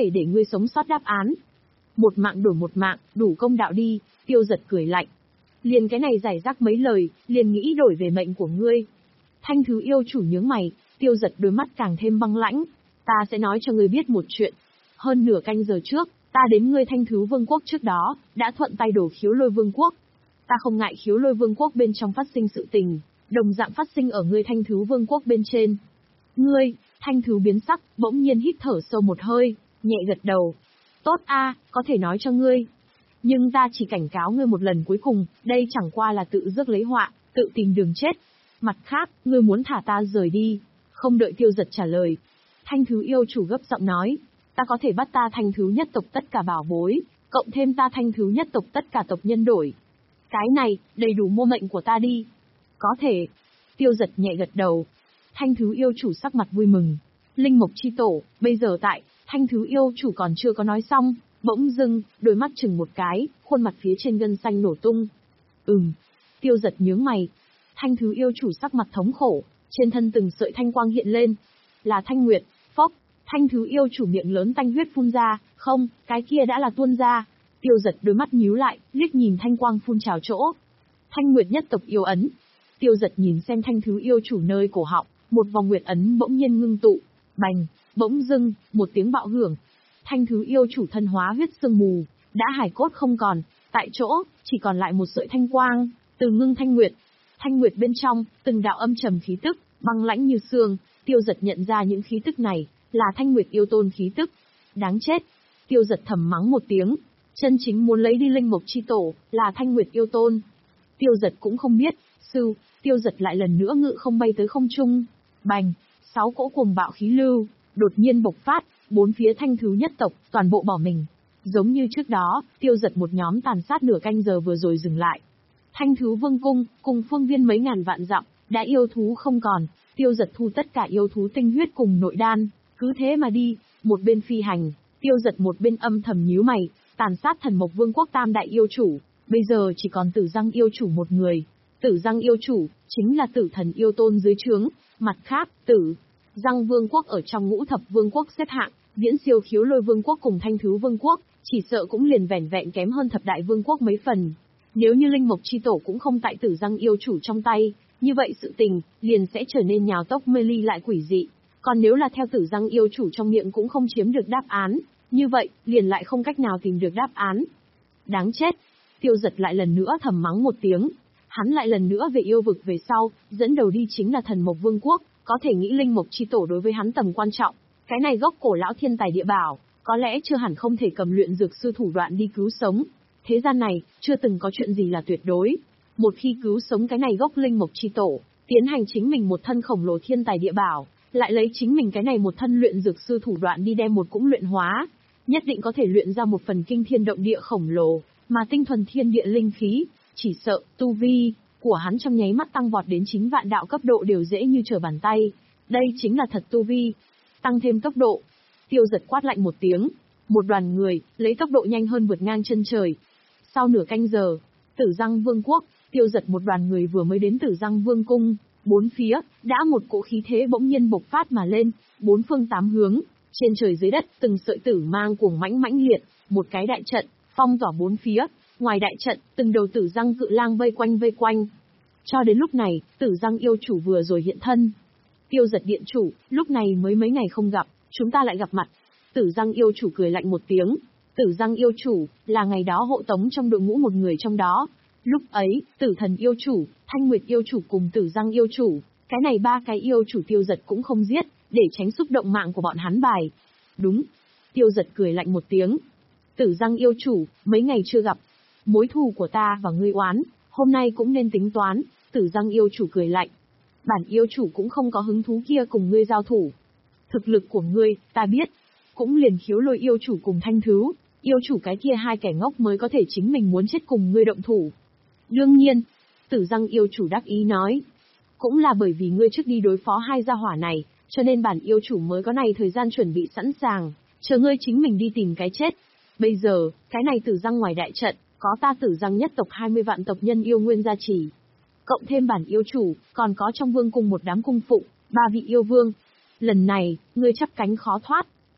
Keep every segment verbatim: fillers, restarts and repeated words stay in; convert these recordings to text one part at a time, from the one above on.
thể để ngươi sống sót đáp án. Một mạng đổi một mạng, đủ công đạo đi, Tiêu Giật cười lạnh. Liền cái này giải rác mấy lời, liền nghĩ đổi về mệnh của ngươi. Thanh Thứ Yêu chủ nhướng mày, Tiêu Giật đôi mắt càng thêm băng lãnh. Ta sẽ nói cho ngươi biết một chuyện. Hơn nửa canh giờ trước, ta đến ngươi Thanh Thứ Vương quốc trước đó, đã thuận tay đổ Khiếu Lôi Vương quốc. Ta không ngại Khiếu Lôi Vương quốc bên trong phát sinh sự tình, đồng dạng phát sinh ở ngươi Thanh Thứ Vương quốc bên trên. Ngươi, Thanh Thứ biến sắc, bỗng nhiên hít thở sâu một hơi, nhẹ gật đầu. Tốt a, có thể nói cho ngươi. Nhưng ta chỉ cảnh cáo ngươi một lần cuối cùng, đây chẳng qua là tự rước lấy họa, tự tìm đường chết. Mặt khác, ngươi muốn thả ta rời đi. Không đợi Tiêu Giật trả lời, Thanh Thứ Yêu chủ gấp giọng nói, ta có thể bắt ta Thanh Thứ nhất tộc tất cả bảo bối, cộng thêm ta Thanh Thứ nhất tộc tất cả tộc nhân đổi. Cái này, đầy đủ mua mệnh của ta đi. Có thể. Tiêu Giật nhẹ gật đầu. Thanh Thứ Yêu chủ sắc mặt vui mừng. Linh Mộc chi tổ, bây giờ tại, Thanh Thứ Yêu chủ còn chưa có nói xong, bỗng dưng, đôi mắt chừng một cái, khuôn mặt phía trên gân xanh nổ tung. Ừm. Tiêu Giật nhướng mày. Thanh Thứ Yêu chủ sắc mặt thống khổ, trên thân từng sợi thanh quang hiện lên. Là Thanh Nguyệt, phốc. Thanh Thứ Yêu chủ miệng lớn tanh huyết phun ra, không, cái kia đã là tuôn ra. Tiêu Giật đôi mắt nhíu lại, liếc nhìn thanh quang phun trào chỗ. Thanh Nguyệt nhất tộc yêu ấn. Tiêu Giật nhìn xem Thanh Thứ Yêu chủ nơi cổ họng, một vòng nguyệt ấn bỗng nhiên ngưng tụ. Bành, bỗng dưng, một tiếng bạo hưởng. Thanh Thứ Yêu chủ thân hóa huyết sương mù, đã hải cốt không còn, tại chỗ, chỉ còn lại một sợi thanh quang, từ ngưng Thanh Nguyệt. Thanh Nguyệt bên trong, từng đạo âm trầm khí tức, băng lãnh như xương, Tiêu Giật nhận ra những khí tức này, là Thanh Nguyệt yêu tôn khí tức. Đáng chết. Tiêu Giật thầm mắng một tiếng, chân chính muốn lấy đi Linh Mộc chi tổ, là Thanh Nguyệt yêu tôn. Tiêu Giật cũng không biết, sư, Tiêu Giật lại lần nữa ngự không bay tới không trung. Bành, sáu cỗ cuồng bạo khí lưu, đột nhiên bộc phát, bốn phía Thanh Thứ nhất tộc, toàn bộ bỏ mình. Giống như trước đó, Tiêu Giật một nhóm tàn sát nửa canh giờ vừa rồi dừng lại. Thanh Thứ Vương cung, cùng phương viên mấy ngàn vạn dặm, đã yêu thú không còn, Tiêu Giật thu tất cả yêu thú tinh huyết cùng nội đan, cứ thế mà đi, một bên phi hành, Tiêu Giật một bên âm thầm nhíu mày, tàn sát Thần Mộc Vương quốc tam đại yêu chủ, bây giờ chỉ còn Tử Giang yêu chủ một người. Tử Giang yêu chủ, chính là Tử Thần yêu tôn dưới trướng, mặt khác, Tử Giang Vương quốc ở trong ngũ thập vương quốc xếp hạng, viễn siêu Khiếu Lôi Vương quốc cùng Thanh Thứ Vương quốc, chỉ sợ cũng liền vẻn vẹn kém hơn thập đại vương quốc mấy phần. Nếu như Linh Mộc chi tổ cũng không tại Tử Giang yêu chủ trong tay, như vậy sự tình liền sẽ trở nên nhào tốc mê ly lại quỷ dị. Còn nếu là theo Tử Giang yêu chủ trong miệng cũng không chiếm được đáp án, như vậy liền lại không cách nào tìm được đáp án. Đáng chết. Tiêu Giật lại lần nữa thầm mắng một tiếng. Hắn lại lần nữa về yêu vực về sau, dẫn đầu đi chính là Thần Mộc Vương quốc, có thể nghĩ Linh Mộc chi tổ đối với hắn tầm quan trọng. Cái này gốc cổ lão thiên tài địa bảo, có lẽ chưa hẳn không thể cầm luyện dược sư thủ đoạn đi cứu sống. Thế gian này, chưa từng có chuyện gì là tuyệt đối. Một khi cứu sống cái này gốc Linh Mộc chi tổ, tiến hành chính mình một thân khổng lồ thiên tài địa bảo, lại lấy chính mình cái này một thân luyện dược sư thủ đoạn đi đem một cũng luyện hóa, nhất định có thể luyện ra một phần kinh thiên động địa khổng lồ, mà tinh thuần thiên địa linh khí, chỉ sợ tu vi của hắn trong nháy mắt tăng vọt đến chín vạn đạo cấp độ đều dễ như trở bàn tay. Đây chính là thật tu vi. Tăng thêm tốc độ. Tiêu Giật quát lạnh một tiếng, một đoàn người lấy tốc độ nhanh hơn vượt ngang chân trời. Sau nửa canh giờ, Tử Giang Vương quốc, Tiêu Giật một đoàn người vừa mới đến Tử Giang Vương cung, bốn phía đã một cỗ khí thế bỗng nhiên bộc phát mà lên, bốn phương tám hướng, trên trời dưới đất, từng sợi tử mang cuồng mãnh mãnh liệt, một cái đại trận phong tỏa bốn phía, ngoài đại trận, từng đầu Tử Giang cự lang vây quanh vây quanh. Cho đến lúc này, Tử Giang yêu chủ vừa rồi hiện thân. Tiêu Giật điện chủ, lúc này mới mấy ngày không gặp, chúng ta lại gặp mặt. Tử Giang yêu chủ cười lạnh một tiếng. Tử Giang yêu chủ, là ngày đó hộ tống trong đội ngũ một người trong đó. Lúc ấy, Tử Thần yêu chủ, Thanh Nguyệt yêu chủ cùng Tử Giang yêu chủ, cái này ba cái yêu chủ Tiêu Giật cũng không giết, để tránh xúc động mạng của bọn hắn bài. Đúng. Tiêu Giật cười lạnh một tiếng. Tử Giang yêu chủ, mấy ngày chưa gặp. Mối thù của ta và ngươi oán, hôm nay cũng nên tính toán. Tử Giang yêu chủ cười lạnh. Bản yêu chủ cũng không có hứng thú kia cùng ngươi giao thủ. Thực lực của ngươi, ta biết. Cũng liền Khiếu Lôi yêu chủ cùng Thanh Thứ yêu chủ cái kia hai kẻ ngốc mới có thể chính mình muốn chết cùng ngươi động thủ. Đương nhiên, Tử Giang yêu chủ đắc ý nói. Cũng là bởi vì ngươi trước đi đối phó hai gia hỏa này, cho nên bản yêu chủ mới có này thời gian chuẩn bị sẵn sàng, chờ ngươi chính mình đi tìm cái chết. Bây giờ, cái này Tử Giang ngoài đại trận, có ta Tử Giang nhất tộc hai mươi vạn tộc nhân yêu nguyên gia trì. Cộng thêm bản yêu chủ, còn có trong vương cung một đám cung phụ, ba vị yêu vương. Lần này, ngươi chắp cánh khó thoát.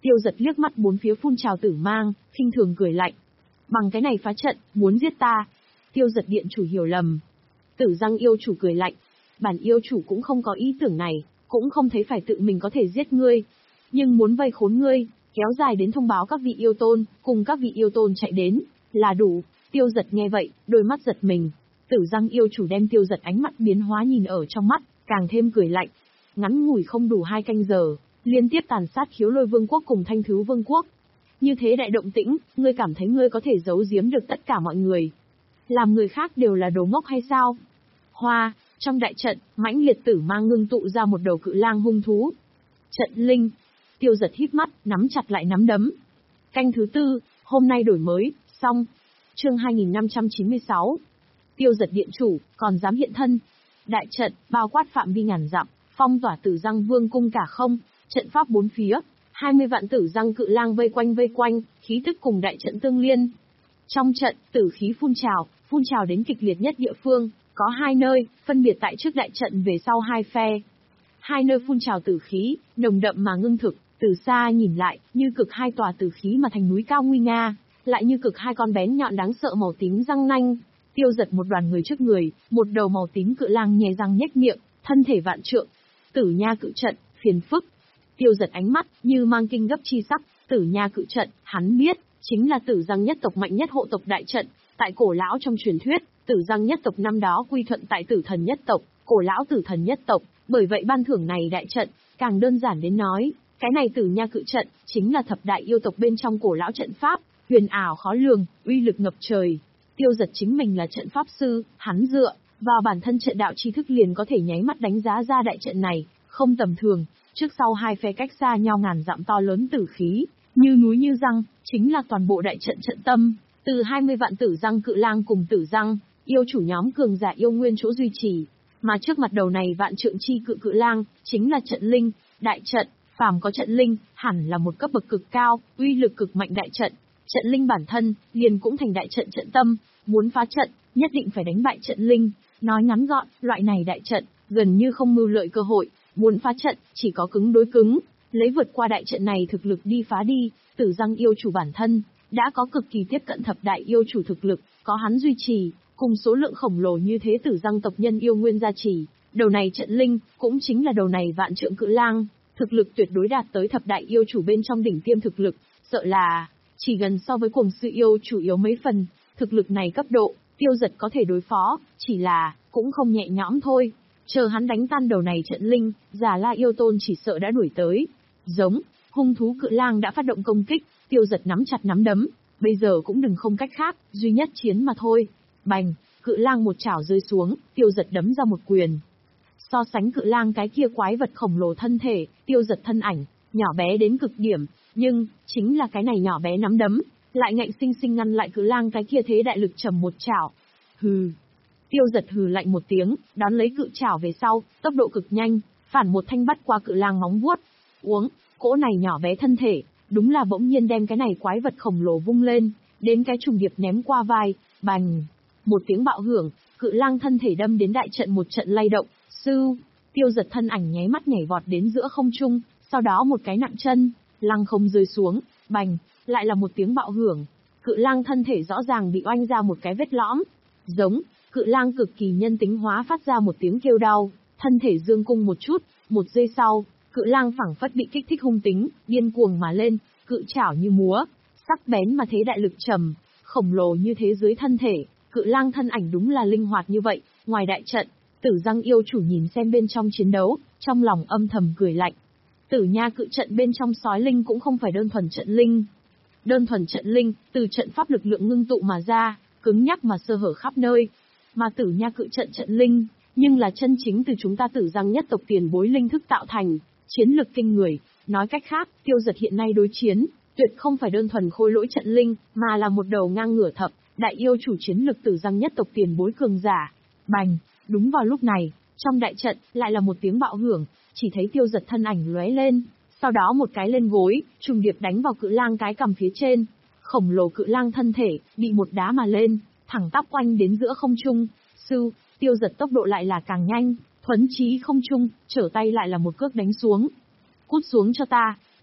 Tiêu Giật liếc mắt bốn phía phun trào tử mang, khinh thường cười lạnh. Bằng cái này phá trận, muốn giết ta. Tiêu Giật điện chủ hiểu lầm. Tử Răng yêu chủ cười lạnh. Bản yêu chủ cũng không có ý tưởng này, cũng không thấy phải tự mình có thể giết ngươi. Nhưng muốn vây khốn ngươi, kéo dài đến thông báo các vị yêu tôn, cùng các vị yêu tôn chạy đến, là đủ. Tiêu Giật nghe vậy, đôi mắt giật mình. Tử Răng yêu chủ đem Tiêu Giật ánh mắt biến hóa nhìn ở trong mắt, càng thêm cười lạnh. Ngắn ngủi không đủ hai canh giờ, liên tiếp tàn sát Khiếu Lôi Vương quốc cùng Thanh Thứ Vương quốc. Như thế đại động tĩnh, ngươi cảm thấy ngươi có thể giấu giếm được tất cả mọi người. Làm người khác đều là đồ ngốc hay sao? Hoa, trong đại trận, mãnh liệt tử mang ngưng tụ ra một đầu cự lang hung thú. Trận linh. Tiêu Giật hít mắt, nắm chặt lại nắm đấm. Canh thứ tư, hôm nay đổi mới, xong. Chương hai nghìn năm trăm chín mươi sáu. Tiêu Giật điện chủ, còn dám hiện thân. Đại trận, bao quát phạm vi ngàn dặm, phong tỏa Tử Răng Vương cung cả không, trận pháp bốn phía, hai mươi vạn Tử Răng cự lang vây quanh vây quanh, khí tức cùng đại trận tương liên. Trong trận, tử khí phun trào, phun trào đến kịch liệt nhất địa phương, có hai nơi, phân biệt tại trước đại trận về sau hai phe. Hai nơi phun trào tử khí, nồng đậm mà ngưng thực, từ xa nhìn lại, như cực hai tòa tử khí mà thành núi cao nguy nga, lại như cực hai con bén nhọn đáng sợ màu tím răng nanh. Tiêu Giật một đoàn người trước người, một đầu màu tím cự lang nhè răng nhếch miệng, thân thể vạn trượng. Tử nha cự trận, phiền phức. Tiêu Giật ánh mắt, như mang kinh gấp chi sắc, tử nha cự trận, hắn biết, chính là Tử Răng nhất tộc mạnh nhất hộ tộc đại trận, tại cổ lão trong truyền thuyết, Tử Răng nhất tộc năm đó quy thuận tại Tử Thần nhất tộc, cổ lão Tử Thần nhất tộc, bởi vậy ban thưởng này đại trận, càng đơn giản đến nói, cái này tử nha cự trận, chính là thập đại yêu tộc bên trong cổ lão trận pháp, huyền ảo khó lường, uy lực ngập trời. Tiêu Giật chính mình là trận pháp sư, hắn dựa vào bản thân trận đạo tri thức liền có thể nháy mắt đánh giá ra đại trận này, không tầm thường, trước sau hai phe cách xa nhau ngàn dặm to lớn tử khí, như núi như răng, chính là toàn bộ đại trận trận tâm, từ hai mươi vạn Tử Răng cự lang cùng Tử Răng, yêu chủ nhóm cường giả yêu nguyên chỗ duy trì, mà trước mặt đầu này vạn trượng chi cự cự lang, chính là trận linh, đại trận, phàm có trận linh, hẳn là một cấp bậc cực cao, uy lực cực mạnh đại trận. Trận linh bản thân, liền cũng thành đại trận trận tâm, muốn phá trận, nhất định phải đánh bại trận linh. Nói ngắn gọn, loại này đại trận, gần như không mưu lợi cơ hội, muốn phá trận, chỉ có cứng đối cứng, lấy vượt qua đại trận này thực lực đi phá đi. Tử Răng yêu chủ bản thân, đã có cực kỳ tiếp cận thập đại yêu chủ thực lực, có hắn duy trì, cùng số lượng khổng lồ như thế Tử Răng tộc nhân yêu nguyên gia trì, đầu này trận linh, cũng chính là đầu này vạn trượng cự lang, thực lực tuyệt đối đạt tới thập đại yêu chủ bên trong đỉnh tiêm thực lực, sợ là chỉ gần so với cuồng sư yêu chủ yếu mấy phần, thực lực này cấp độ, Tiêu Giật có thể đối phó, chỉ là, cũng không nhẹ nhõm thôi. Chờ hắn đánh tan đầu này trận linh, Già La yêu tôn chỉ sợ đã đuổi tới. Giống, hung thú cự lang đã phát động công kích, Tiêu Giật nắm chặt nắm đấm, bây giờ cũng đừng không cách khác, duy nhất chiến mà thôi. Bành, cự lang một chảo rơi xuống, Tiêu Giật đấm ra một quyền. So sánh cự lang cái kia quái vật khổng lồ thân thể, Tiêu Giật thân ảnh, nhỏ bé đến cực điểm, nhưng, chính là cái này nhỏ bé nắm đấm, lại ngạnh sinh sinh ngăn lại cự lang cái kia thế đại lực trầm một chảo. Hừ. Tiêu Giật hừ lạnh một tiếng, đón lấy cự chảo về sau, tốc độ cực nhanh, phản một thanh bắt qua cự lang móng vuốt. Uống, cỗ này nhỏ bé thân thể, đúng là bỗng nhiên đem cái này quái vật khổng lồ vung lên, đến cái trùng điệp ném qua vai, bành. Một tiếng bạo hưởng, cự lang thân thể đâm đến đại trận một trận lay động, sưu. Tiêu Giật thân ảnh nháy mắt nhảy vọt đến giữa không trung, sau đó một cái nặng chân, lăng không rơi xuống, bành, lại là một tiếng bạo hưởng. Cự lang thân thể rõ ràng bị oanh ra một cái vết lõm. Giống, cự lang cực kỳ nhân tính hóa phát ra một tiếng kêu đau, thân thể dương cung một chút, một giây sau, cự lang phảng phất bị kích thích hung tính, điên cuồng mà lên, cự chảo như múa, sắc bén mà thế đại lực trầm, khổng lồ như thế dưới thân thể, cự lang thân ảnh đúng là linh hoạt như vậy, ngoài đại trận, Tử Răng yêu chủ nhìn xem bên trong chiến đấu, trong lòng âm thầm cười lạnh. Tử nha cự trận bên trong sói linh cũng không phải đơn thuần trận linh. Đơn thuần trận linh, từ trận pháp lực lượng ngưng tụ mà ra, cứng nhắc mà sơ hở khắp nơi. Mà tử nha cự trận trận linh, nhưng là chân chính từ chúng ta Tử Răng nhất tộc tiền bối linh thức tạo thành, chiến lực kinh người. Nói cách khác, Tiêu Giật hiện nay đối chiến, tuyệt không phải đơn thuần khôi lỗi trận linh, mà là một đầu ngang ngửa thập, đại yêu chủ chiến lực Tử Răng nhất tộc tiền bối cường giả. Bành, đúng vào lúc này, trong đại trận, lại là một tiếng bạo hưởng, chỉ thấy Tiêu Giật thân ảnh lóe lên, sau đó một cái lên gối, trùng điệp đánh vào cự lang cái cằm phía trên. Khổng lồ cự lang thân thể, bị một đá mà lên, thẳng tắp quanh đến giữa không trung. Sư, Tiêu Giật tốc độ lại là càng nhanh, thuấn chí không trung, trở tay lại là một cước đánh xuống. Cút xuống cho ta, bành,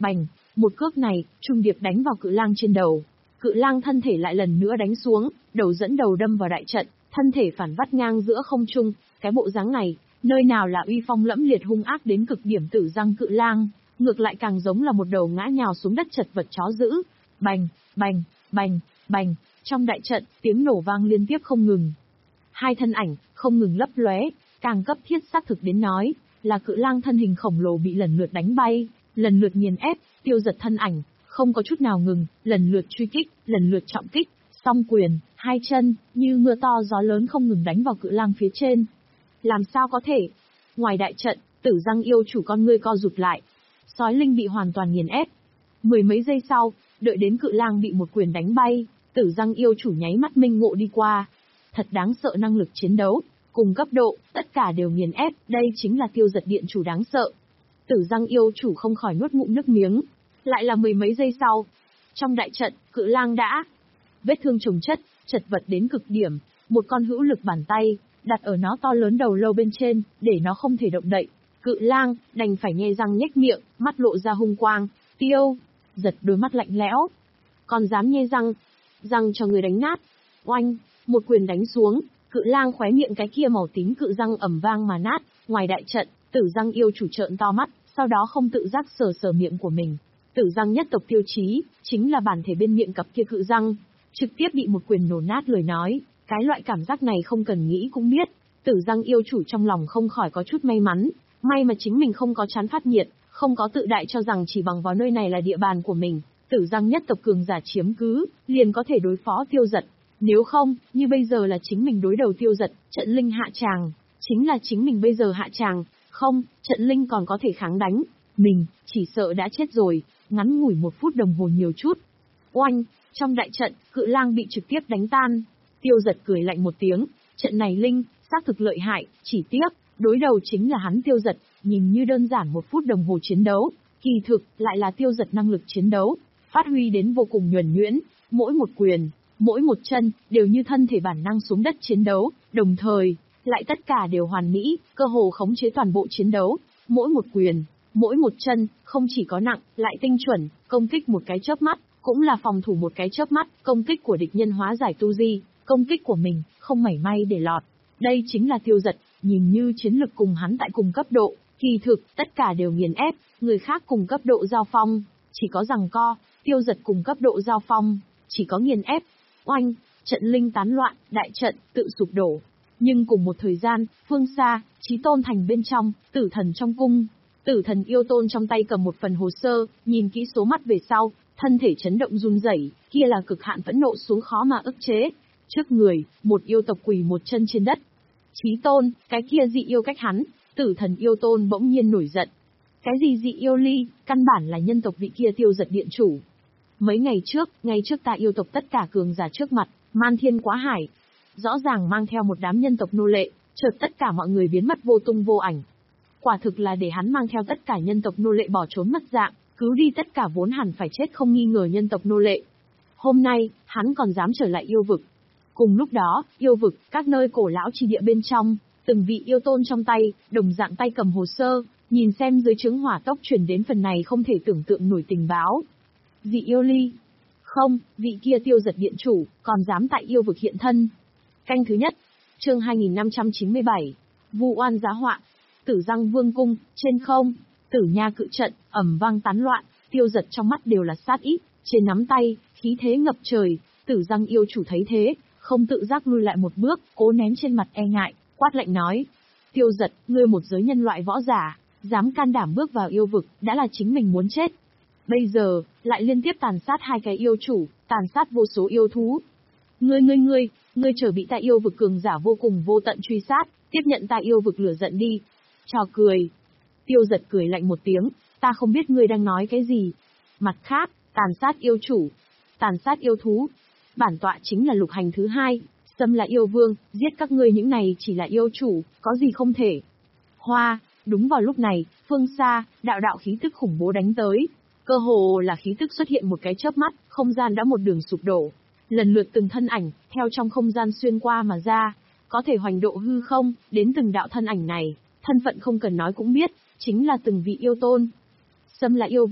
Một cước này, trung điệp đánh vào cự lang trên đầu. Cự lang thân thể lại lần nữa đánh xuống, đầu dẫn đầu đâm vào đại trận, thân thể phản vắt ngang giữa không trung. Cái bộ dáng này, nơi nào là uy phong lẫm liệt hung ác đến cực điểm Tử Răng cự lang, ngược lại càng giống là một đầu ngã nhào xuống đất chật vật chó dữ. Bành, bành, bành, bành, trong đại trận, tiếng nổ vang liên tiếp không ngừng. Hai thân ảnh, không ngừng lấp lóe, càng cấp thiết xác thực đến nói, là cự lang thân hình khổng lồ bị lần lượt đánh bay, lần lượt nghiền ép, tiêu giật thân ảnh, không có chút nào ngừng, lần lượt truy kích, lần lượt trọng kích, song quyền, hai chân, như mưa to gió lớn không ngừng đánh vào cự lang phía trên. Làm sao có thể? Ngoài đại trận, Tử Răng yêu chủ con ngươi co rụt lại. Sói linh bị hoàn toàn nghiền ép. Mười mấy giây sau, đợi đến cự lang bị một quyền đánh bay, Tử Răng yêu chủ nháy mắt minh ngộ đi qua. Thật đáng sợ năng lực chiến đấu, cùng cấp độ, tất cả đều nghiền ép, đây chính là tiêu giật điện chủ đáng sợ. Tử Răng yêu chủ không khỏi nuốt ngụm nước miếng. Lại là mười mấy giây sau. Trong đại trận, cự lang đã vết thương chồng chất, chật vật đến cực điểm, một con hữu lực bàn tay đặt ở nó to lớn đầu lâu bên trên, để nó không thể động đậy. Cự lang đành phải nhe răng nhếch miệng, mắt lộ ra hung quang. Tiêu giật đôi mắt lạnh lẽo, còn dám nhe răng, răng cho người đánh nát. Oanh, một quyền đánh xuống, cự lang khóe miệng cái kia màu tím cự răng ầm vang mà nát. Ngoài đại trận, Tử Răng yêu chủ trợn to mắt, sau đó không tự giác sờ sờ miệng của mình. Tử Răng nhất tộc tiêu chí, chính là bản thể bên miệng cặp kia cự răng, trực tiếp bị một quyền nổ nát lời nói. Cái loại cảm giác này không cần nghĩ cũng biết, Tử Răng yêu chủ trong lòng không khỏi có chút may mắn, may mà chính mình không có chán phát nhiệt, không có tự đại cho rằng chỉ bằng vào nơi này là địa bàn của mình, Tử Răng nhất tộc cường giả chiếm cứ, liền có thể đối phó tiêu giật. Nếu không, như bây giờ là chính mình đối đầu tiêu giật, trận linh hạ tràng, chính là chính mình bây giờ hạ tràng, không, trận linh còn có thể kháng đánh, mình, chỉ sợ đã chết rồi, ngắn ngủi một phút đồng hồ nhiều chút. Oanh, trong đại trận, cự lang bị trực tiếp đánh tan. Tiêu giật cười lạnh một tiếng, trận này linh, xác thực lợi hại, chỉ tiếc, đối đầu chính là hắn tiêu giật, nhìn như đơn giản một phút đồng hồ chiến đấu, kỳ thực, lại là tiêu giật năng lực chiến đấu, phát huy đến vô cùng nhuần nhuyễn, mỗi một quyền, mỗi một chân, đều như thân thể bản năng xuống đất chiến đấu, đồng thời, lại tất cả đều hoàn mỹ, cơ hồ khống chế toàn bộ chiến đấu, mỗi một quyền, mỗi một chân, không chỉ có nặng, lại tinh chuẩn, công kích một cái chớp mắt, cũng là phòng thủ một cái chớp mắt, công kích của địch nhân hóa giải tu di, công kích của mình, không mảy may để lọt. Đây chính là tiêu giật, nhìn như chiến lực cùng hắn tại cùng cấp độ, kỳ thực, tất cả đều nghiền ép, người khác cùng cấp độ giao phong, chỉ có giằng co, tiêu giật cùng cấp độ giao phong, chỉ có nghiền ép. Oanh, trận linh tán loạn, đại trận, tự sụp đổ. Nhưng cùng một thời gian, phương xa, Chí Tôn thành bên trong, tử thần trong cung, tử thần yêu tôn trong tay cầm một phần hồ sơ, nhìn kỹ số mắt về sau, thân thể chấn động run rẩy, kia là cực hạn phẫn nộ xuống khó mà ức chế. Trước người, một yêu tộc quỳ một chân trên đất. Chí Tôn, cái kia dị yêu cách hắn, tử thần yêu tôn bỗng nhiên nổi giận. Cái gì dị yêu ly, căn bản là nhân tộc vị kia tiêu giật điện chủ. Mấy ngày trước, ngay trước ta yêu tộc tất cả cường giả trước mặt, man thiên quá hải. Rõ ràng mang theo một đám nhân tộc nô lệ, chợt tất cả mọi người biến mất vô tung vô ảnh. Quả thực là để hắn mang theo tất cả nhân tộc nô lệ bỏ trốn mất dạng, cứu đi tất cả vốn hẳn phải chết không nghi ngờ nhân tộc nô lệ. Hôm nay, hắn còn dám trở lại yêu vực. Cùng lúc đó, yêu vực, các nơi cổ lão chi địa bên trong, từng vị yêu tôn trong tay, đồng dạng tay cầm hồ sơ, nhìn xem dưới trướng hỏa tốc truyền đến phần này không thể tưởng tượng nổi tình báo. Dị yêu ly. Không, vị kia tiêu giật điện chủ, còn dám tại yêu vực hiện thân. Canh thứ nhất, chương hai nghìn năm trăm chín mươi bảy, Vu oan giá họa. Tử Răng vương cung, trên không, Tử Nha cự trận, ầm vang tán loạn, tiêu giật trong mắt đều là sát ý, trên nắm tay, khí thế ngập trời. Tử Răng yêu chủ thấy thế, không tự giác lui lại một bước, cố nén trên mặt e ngại, quát lạnh nói: Tiêu giật, ngươi một giới nhân loại võ giả, dám can đảm bước vào yêu vực, đã là chính mình muốn chết. Bây giờ, lại liên tiếp tàn sát hai cái yêu chủ, tàn sát vô số yêu thú. Ngươi ngươi ngươi, ngươi chờ bị ta yêu vực cường giả vô cùng vô tận truy sát, tiếp nhận ta yêu vực lửa giận đi. Trò cười. Tiêu giật cười lạnh một tiếng, ta không biết ngươi đang nói cái gì. Mặt khác, tàn sát yêu chủ, tàn sát yêu thú. Bản tọa chính là lục hành thứ hai, xâm là yêu vương, giết các ngươi những này chỉ là yêu chủ, có gì không thể. Hoa, đúng vào lúc này, phương xa, đạo đạo khí tức khủng bố đánh tới. Cơ hồ là khí tức xuất hiện một cái chớp mắt, không gian đã một đường sụp đổ. Lần lượt từng thân ảnh, theo trong không gian xuyên qua mà ra, có thể hoành độ hư không, đến từng đạo thân ảnh này, thân phận không cần nói cũng biết, chính là từng vị yêu tôn. Xâm là yêu vương,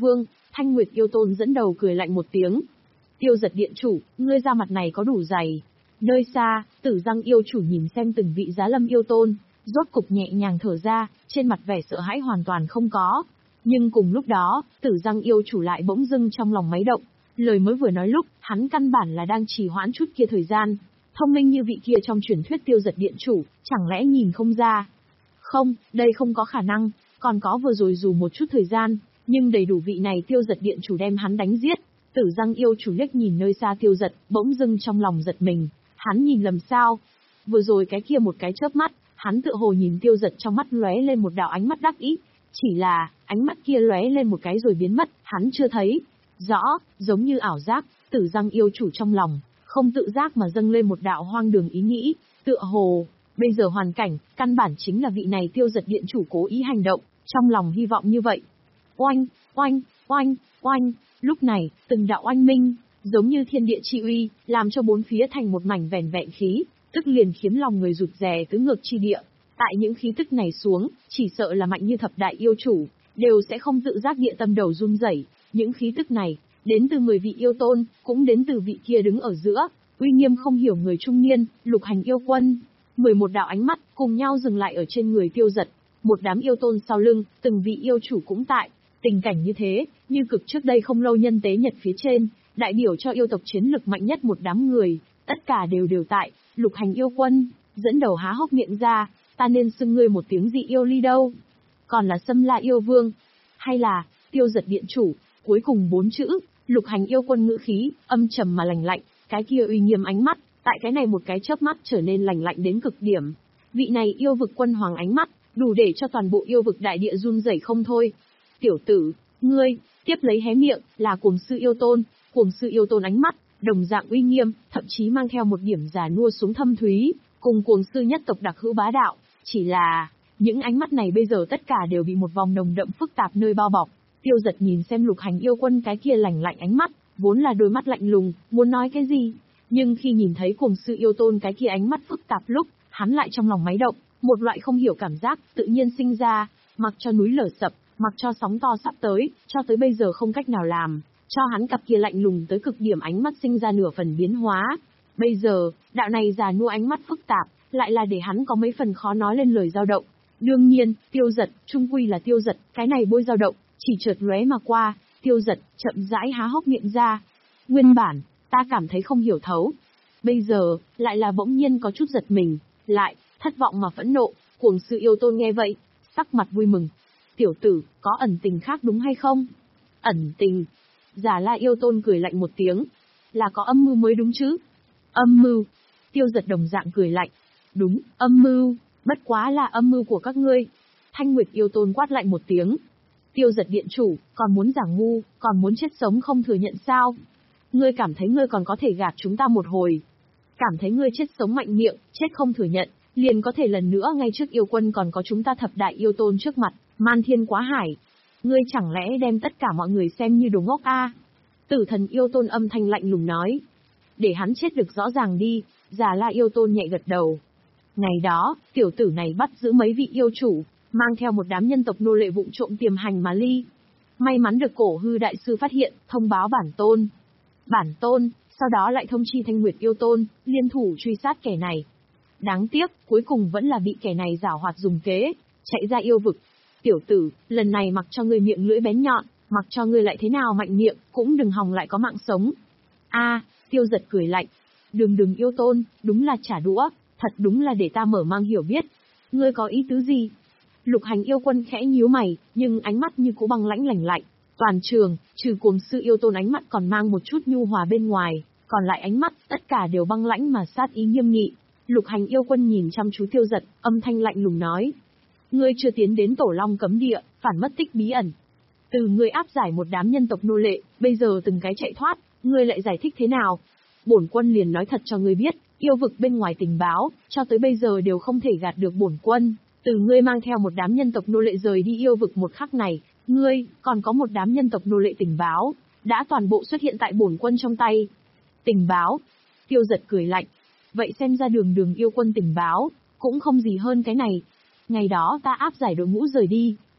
Thanh Nguyệt yêu tôn dẫn đầu cười lạnh một tiếng. Tiêu Giật điện chủ, ngươi ra mặt này có đủ dày. Nơi xa, Tử Giang yêu chủ nhìn xem từng vị Giá Lâm yêu tôn, rốt cục nhẹ nhàng thở ra, trên mặt vẻ sợ hãi hoàn toàn không có. Nhưng cùng lúc đó, Tử Giang yêu chủ lại bỗng dưng trong lòng máy động, lời mới vừa nói lúc, hắn căn bản là đang trì hoãn chút kia thời gian. Thông minh như vị kia trong truyền thuyết Tiêu Giật điện chủ, chẳng lẽ nhìn không ra? Không, đây không có khả năng, còn có vừa rồi dù một chút thời gian, nhưng đầy đủ vị này Tiêu Giật điện chủ đem hắn đánh giết. Tử Giang yêu chủ liếc nhìn nơi xa Tiêu Giật, bỗng dưng trong lòng giật mình, hắn nhìn lầm sao? Vừa rồi cái kia một cái chớp mắt, hắn tựa hồ nhìn Tiêu Giật trong mắt lóe lên một đạo ánh mắt đắc ý, chỉ là, ánh mắt kia lóe lên một cái rồi biến mất, hắn chưa thấy rõ, giống như ảo giác. Tử Giang yêu chủ trong lòng không tự giác mà dâng lên một đạo hoang đường ý nghĩ, tựa hồ bây giờ hoàn cảnh, căn bản chính là vị này Tiêu Giật điện chủ cố ý hành động, trong lòng hy vọng như vậy. Oanh, oanh, oanh, oanh, lúc này, từng đạo oanh minh, giống như thiên địa chi uy, làm cho bốn phía thành một mảnh vẻn vẹn khí, tức liền khiến lòng người rụt rè tứ ngược chi địa. Tại những khí tức này xuống, chỉ sợ là mạnh như thập đại yêu chủ, đều sẽ không tự giác địa tâm đầu run rẩy. Những khí tức này, đến từ mười vị yêu tôn, cũng đến từ vị kia đứng ở giữa, uy nghiêm không hiểu người trung niên, Lục Hành yêu quân. mười một đạo ánh mắt, cùng nhau dừng lại ở trên người Tiêu Giật. Một đám yêu tôn sau lưng, từng vị yêu chủ cũng tại. Tình cảnh như thế, như cực trước đây không lâu nhân tế nhật phía trên, đại biểu cho yêu tộc chiến lực mạnh nhất một đám người, tất cả đều đều tại. Lục Hành yêu quân, dẫn đầu há hốc miệng ra, ta nên xưng ngươi một tiếng dị yêu ly đâu? Còn là Xâm La yêu vương? Hay là, Tiêu Giật điện chủ? Cuối cùng bốn chữ, Lục Hành yêu quân ngữ khí, âm trầm mà lạnh lạnh, cái kia uy nghiêm ánh mắt, tại cái này một cái chớp mắt trở nên lạnh lạnh đến cực điểm. Vị này yêu vực quân hoàng ánh mắt, đủ để cho toàn bộ yêu vực đại địa run rẩy không thôi. Tiểu tử, ngươi, tiếp lấy hé miệng, là Cuồng Sư yêu tôn, Cuồng Sư yêu tôn ánh mắt, đồng dạng uy nghiêm, thậm chí mang theo một điểm già nua xuống thâm thúy, cùng Cuồng Sư nhất tộc đặc hữu bá đạo, chỉ là, những ánh mắt này bây giờ tất cả đều bị một vòng nồng đậm phức tạp nơi bao bọc. Tiêu Giật nhìn xem Lục Hành yêu quân cái kia lạnh lạnh ánh mắt, vốn là đôi mắt lạnh lùng, muốn nói cái gì, nhưng khi nhìn thấy Cuồng Sư yêu tôn cái kia ánh mắt phức tạp lúc, hắn lại trong lòng máy động, một loại không hiểu cảm giác tự nhiên sinh ra, mặc cho núi lở sập, mặc cho sóng to sắp tới, cho tới bây giờ không cách nào làm cho hắn cặp kia lạnh lùng tới cực điểm ánh mắt sinh ra nửa phần biến hóa. Bây giờ, đạo này già nua ánh mắt phức tạp, lại là để hắn có mấy phần khó nói lên lời dao động. Đương nhiên, Tiêu Giật, trung quy là Tiêu Giật, cái này bôi dao động, chỉ chợt lóe mà qua. Tiêu Giật chậm rãi há hốc miệng ra. Nguyên bản, ta cảm thấy không hiểu thấu. Bây giờ, lại là bỗng nhiên có chút giật mình, lại, thất vọng mà phẫn nộ. Cuồng Sư yêu tôn nghe vậy, sắc mặt vui mừng. Tiểu tử, có ẩn tình khác đúng hay không? Ẩn tình? Già La yêu tôn cười lạnh một tiếng. Là có âm mưu mới đúng chứ? Âm mưu? Tiêu Giật đồng dạng cười lạnh. Đúng, âm mưu, bất quá là âm mưu của các ngươi. Thanh Nguyệt yêu tôn quát lạnh một tiếng. Tiêu Giật điện chủ, còn muốn giả ngu, còn muốn chết sống không thừa nhận sao? Ngươi cảm thấy ngươi còn có thể gạt chúng ta một hồi? Cảm thấy ngươi chết sống mạnh miệng, chết không thừa nhận, liền có thể lần nữa ngay trước yêu quân còn có chúng ta thập đại yêu tôn trước mặt, man thiên quá hải. Ngươi chẳng lẽ đem tất cả mọi người xem như đồ ngốc a? À? Tử Thần yêu tôn âm thanh lạnh lùng nói. Để hắn chết được rõ ràng đi. Già La yêu tôn nhẹ gật đầu. Ngày đó, tiểu tử này bắt giữ mấy vị yêu chủ, mang theo một đám nhân tộc nô lệ vụng trộm tiềm hành mà ly. May mắn được Cổ Hư đại sư phát hiện, thông báo bản tôn. Bản tôn, sau đó lại thông chi Thanh Nguyệt yêu tôn, liên thủ truy sát kẻ này. Đáng tiếc, cuối cùng vẫn là bị kẻ này giảo hoạt dùng kế, chạy ra yêu vực. Tiểu tử, lần này mặc cho ngươi miệng lưỡi bén nhọn, mặc cho ngươi lại thế nào mạnh miệng, cũng đừng hòng lại có mạng sống. A, à, Tiêu Giật cười lạnh. Đừng đừng yêu tôn, đúng là trả đũa, thật đúng là để ta mở mang hiểu biết. Ngươi có ý tứ gì? Lục Hành yêu quân khẽ nhíu mày, nhưng ánh mắt như cũ băng lãnh lạnh lạnh. Toàn trường, trừ Cuồng Sư yêu tôn ánh mắt còn mang một chút nhu hòa bên ngoài, còn lại ánh mắt, tất cả đều băng lãnh mà sát ý nghiêm nghị. Lục Hành yêu quân nhìn chăm chú Tiêu Giật, âm thanh lạnh lùng nói. Ngươi chưa tiến đến Tổ Long cấm địa, phản mất tích bí ẩn. Từ ngươi áp giải một đám nhân tộc nô lệ, bây giờ từng cái chạy thoát, ngươi lại giải thích thế nào? Bổn quân liền nói thật cho ngươi biết, yêu vực bên ngoài tình báo, cho tới bây giờ đều không thể gạt được bổn quân. Từ ngươi mang theo một đám nhân tộc nô lệ rời đi yêu vực một khắc này, ngươi, còn có một đám nhân tộc nô lệ tình báo, đã toàn bộ xuất hiện tại bổn quân trong tay. Tình báo? Tiêu Giật cười lạnh. Vậy xem ra đường đường yêu quân tình báo, cũng không gì hơn cái này. Ngày đó ta áp giải đội ngũ rời đi,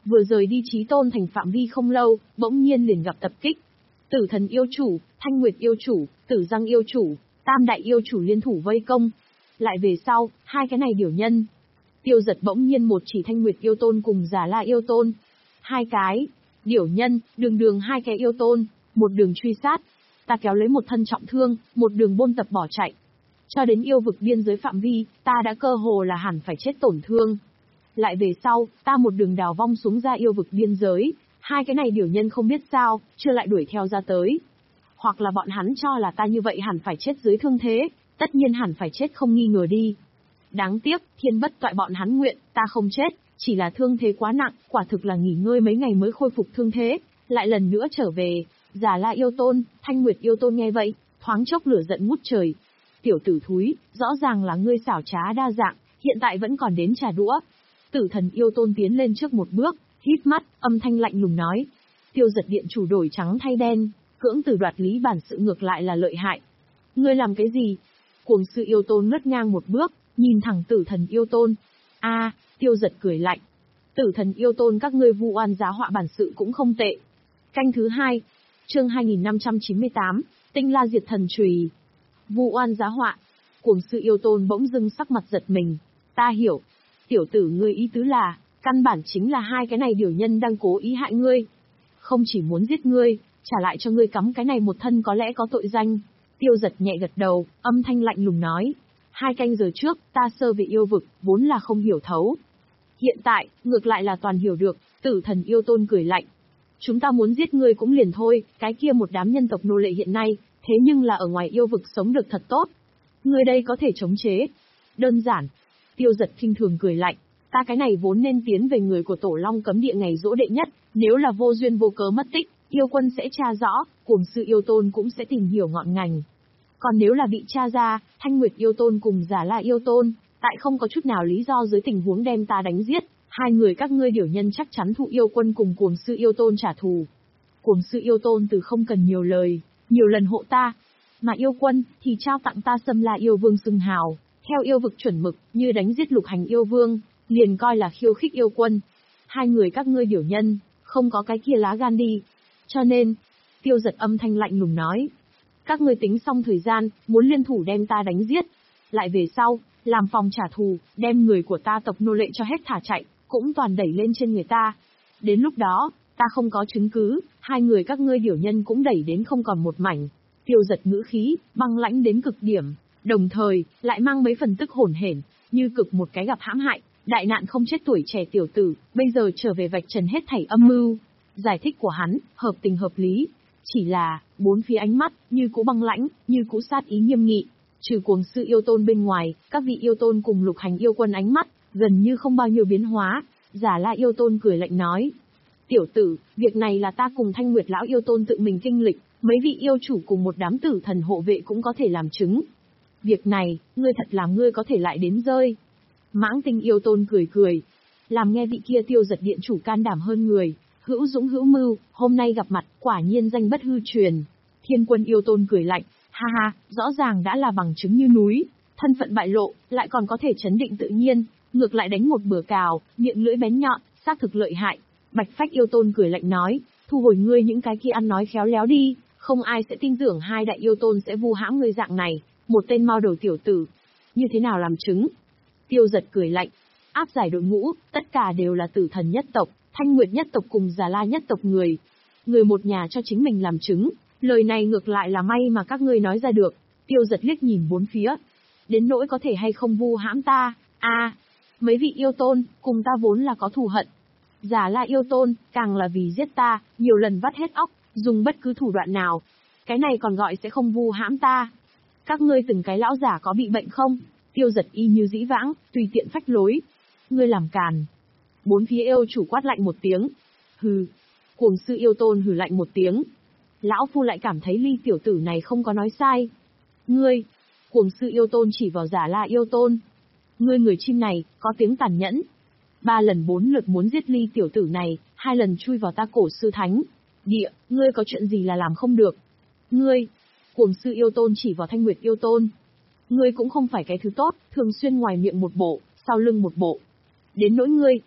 vừa rời đi Chí Tôn thành phạm vi không lâu, bỗng nhiên liền gặp tập kích. Tử Thần yêu chủ, Thanh Nguyệt yêu chủ, Tử Giang yêu chủ, Tam đại yêu chủ liên thủ vây công. Lại về sau, hai cái này điều nhân. Tiêu Giật bỗng nhiên một chỉ Thanh Nguyệt yêu tôn cùng Già La yêu tôn. Hai cái, điểu nhân, đường đường hai cái yêu tôn, một đường truy sát. Ta kéo lấy một thân trọng thương, một đường bôn tập bỏ chạy. Cho đến yêu vực biên giới phạm vi, ta đã cơ hồ là hẳn phải chết tổn thương. Lại về sau, ta một đường đào vong xuống ra yêu vực biên giới, hai cái này điểu nhân không biết sao, chưa lại đuổi theo ra tới. Hoặc là bọn hắn cho là ta như vậy hẳn phải chết dưới thương thế, tất nhiên hẳn phải chết không nghi ngờ đi. Đáng tiếc, thiên bất toại bọn hắn nguyện, ta không chết, chỉ là thương thế quá nặng, quả thực là nghỉ ngơi mấy ngày mới khôi phục thương thế, lại lần nữa trở về. Già La yêu tôn, Thanh Nguyệt yêu tôn nghe vậy, thoáng chốc lửa giận ngút trời. Tiểu tử thúi, rõ ràng là ngươi xảo trá đa dạng, hiện tại vẫn còn đến trả đũa. Tử Thần yêu tôn tiến lên trước một bước, híp mắt, âm thanh lạnh lùng nói. Tiêu Giật điện chủ đổi trắng thay đen, cưỡng từ đoạt lý bản sự ngược lại là lợi hại. Ngươi làm cái gì? Cuồng sư yêu tôn ngất ngang một bước, nhìn thẳng Tử Thần yêu tôn. A, Tiêu Giật cười lạnh. Tử Thần yêu tôn các ngươi vu oan giá họa bản sự cũng không tệ. Canh thứ hai, chương hai nghìn năm trăm chín mươi tám, Tinh La Diệt Thần Chùy. Vu oan giá họa. Cuồng sư yêu tôn bỗng dưng sắc mặt giật mình. Ta hiểu. Tiểu tử ngươi ý tứ là, căn bản chính là hai cái này điều nhân đang cố ý hại ngươi. Không chỉ muốn giết ngươi, trả lại cho ngươi cắm cái này một thân có lẽ có tội danh. Tiêu Giật nhẹ gật đầu, âm thanh lạnh lùng nói. Hai canh giờ trước, ta sơ về yêu vực, vốn là không hiểu thấu. Hiện tại, ngược lại là toàn hiểu được. Tử Thần yêu tôn cười lạnh. Chúng ta muốn giết ngươi cũng liền thôi, cái kia một đám nhân tộc nô lệ hiện nay, thế nhưng là ở ngoài yêu vực sống được thật tốt. Ngươi đây có thể chống chế. Đơn giản. Tiêu Giật khinh thường cười lạnh. Ta cái này vốn nên tiến về người của Tổ Long cấm địa ngày dỗ đệ nhất, nếu là vô duyên vô cớ mất tích, yêu quân sẽ tra rõ, cuồng sư yêu tôn cũng sẽ tìm hiểu ngọn ngành. Còn nếu là bị tra ra, Thanh Nguyệt yêu tôn cùng Già La yêu tôn, tại không có chút nào lý do dưới tình huống đem ta đánh giết, hai người các ngươi điều nhân chắc chắn thụ yêu quân cùng cuồng sư yêu tôn trả thù. Cuồng sư yêu tôn từ không cần nhiều lời, nhiều lần hộ ta, mà yêu quân thì trao tặng ta Xâm La yêu vương xưng hào, theo yêu vực chuẩn mực, như đánh giết Lục Hành yêu vương, liền coi là khiêu khích yêu quân. Hai người các ngươi điều nhân, không có cái kia lá gan đi. Cho nên, Tiêu Giật âm thanh lạnh lùng nói. Các ngươi tính xong thời gian, muốn liên thủ đem ta đánh giết. Lại về sau, làm phòng trả thù, đem người của ta tộc nô lệ cho hết thả chạy, cũng toàn đẩy lên trên người ta. Đến lúc đó, ta không có chứng cứ, hai người các ngươi điều nhân cũng đẩy đến không còn một mảnh. Tiêu Giật ngữ khí, băng lãnh đến cực điểm, đồng thời, lại mang mấy phần tức hổn hển, như cực một cái gặp hãm hại, đại nạn không chết tuổi trẻ tiểu tử, bây giờ trở về vạch trần hết thảy âm mưu. Giải thích của hắn, hợp tình hợp lý. Chỉ là, bốn phía ánh mắt, như cũ băng lãnh, như cũ sát ý nghiêm nghị. Trừ cuồng sư yêu tôn bên ngoài, các vị yêu tôn cùng Lục Hành yêu quân ánh mắt, gần như không bao nhiêu biến hóa. Già La yêu tôn cười lạnh nói. Tiểu tử, việc này là ta cùng Thanh Nguyệt lão yêu tôn tự mình kinh lịch, mấy vị yêu chủ cùng một đám tử thần hộ vệ cũng có thể làm chứng. Việc này, ngươi thật làm ngươi có thể lại đến rơi. Mãng Tinh yêu tôn cười cười. Làm nghe vị kia Tiêu Giật điện chủ can đảm hơn người, hữu dũng hữu mưu, hôm nay gặp mặt, quả nhiên danh bất hư truyền. Thiên Quân yêu tôn cười lạnh, ha ha, rõ ràng đã là bằng chứng như núi, thân phận bại lộ, lại còn có thể chấn định tự nhiên, ngược lại đánh một bữa cào, miệng lưỡi bén nhọn, xác thực lợi hại. Bạch Phách yêu tôn cười lạnh nói, thu hồi ngươi những cái kia ăn nói khéo léo đi, không ai sẽ tin tưởng hai đại yêu tôn sẽ vu hãm ngươi dạng này, một tên mao đầu tiểu tử. Như thế nào làm chứng? Tiêu Giật cười lạnh, áp giải đội ngũ, tất cả đều là tử thần nhất tộc, Thanh Nguyệt nhất tộc cùng Già La nhất tộc người. Người một nhà cho chính mình làm chứng, lời này ngược lại là may mà các ngươi nói ra được. Tiêu Giật liếc nhìn bốn phía. Đến nỗi có thể hay không vu hãm ta, a à, mấy vị yêu tôn, cùng ta vốn là có thù hận. Già La yêu tôn, càng là vì giết ta, nhiều lần vắt hết óc, dùng bất cứ thủ đoạn nào. Cái này còn gọi sẽ không vu hãm ta. Các ngươi từng cái lão giả có bị bệnh không? Tiêu Giật y như dĩ vãng, tùy tiện phách lối. Ngươi làm càn. Bốn phía yêu chủ quát lạnh một tiếng. Hừ. Cuồng sư yêu tôn hừ lạnh một tiếng. Lão phu lại cảm thấy Ly tiểu tử này không có nói sai. Ngươi. Cuồng sư yêu tôn chỉ vào Già La yêu tôn. Ngươi người chim này, có tiếng tàn nhẫn. Ba lần bốn lượt muốn giết Ly tiểu tử này, hai lần chui vào ta cổ sư thánh. Địa, ngươi có chuyện gì là làm không được. Ngươi. Cuồng sư yêu tôn chỉ vào Thanh Nguyệt yêu tôn. Ngươi cũng không phải cái thứ tốt, thường xuyên ngoài miệng một bộ, sau lưng một bộ. Đến nỗi ngươi.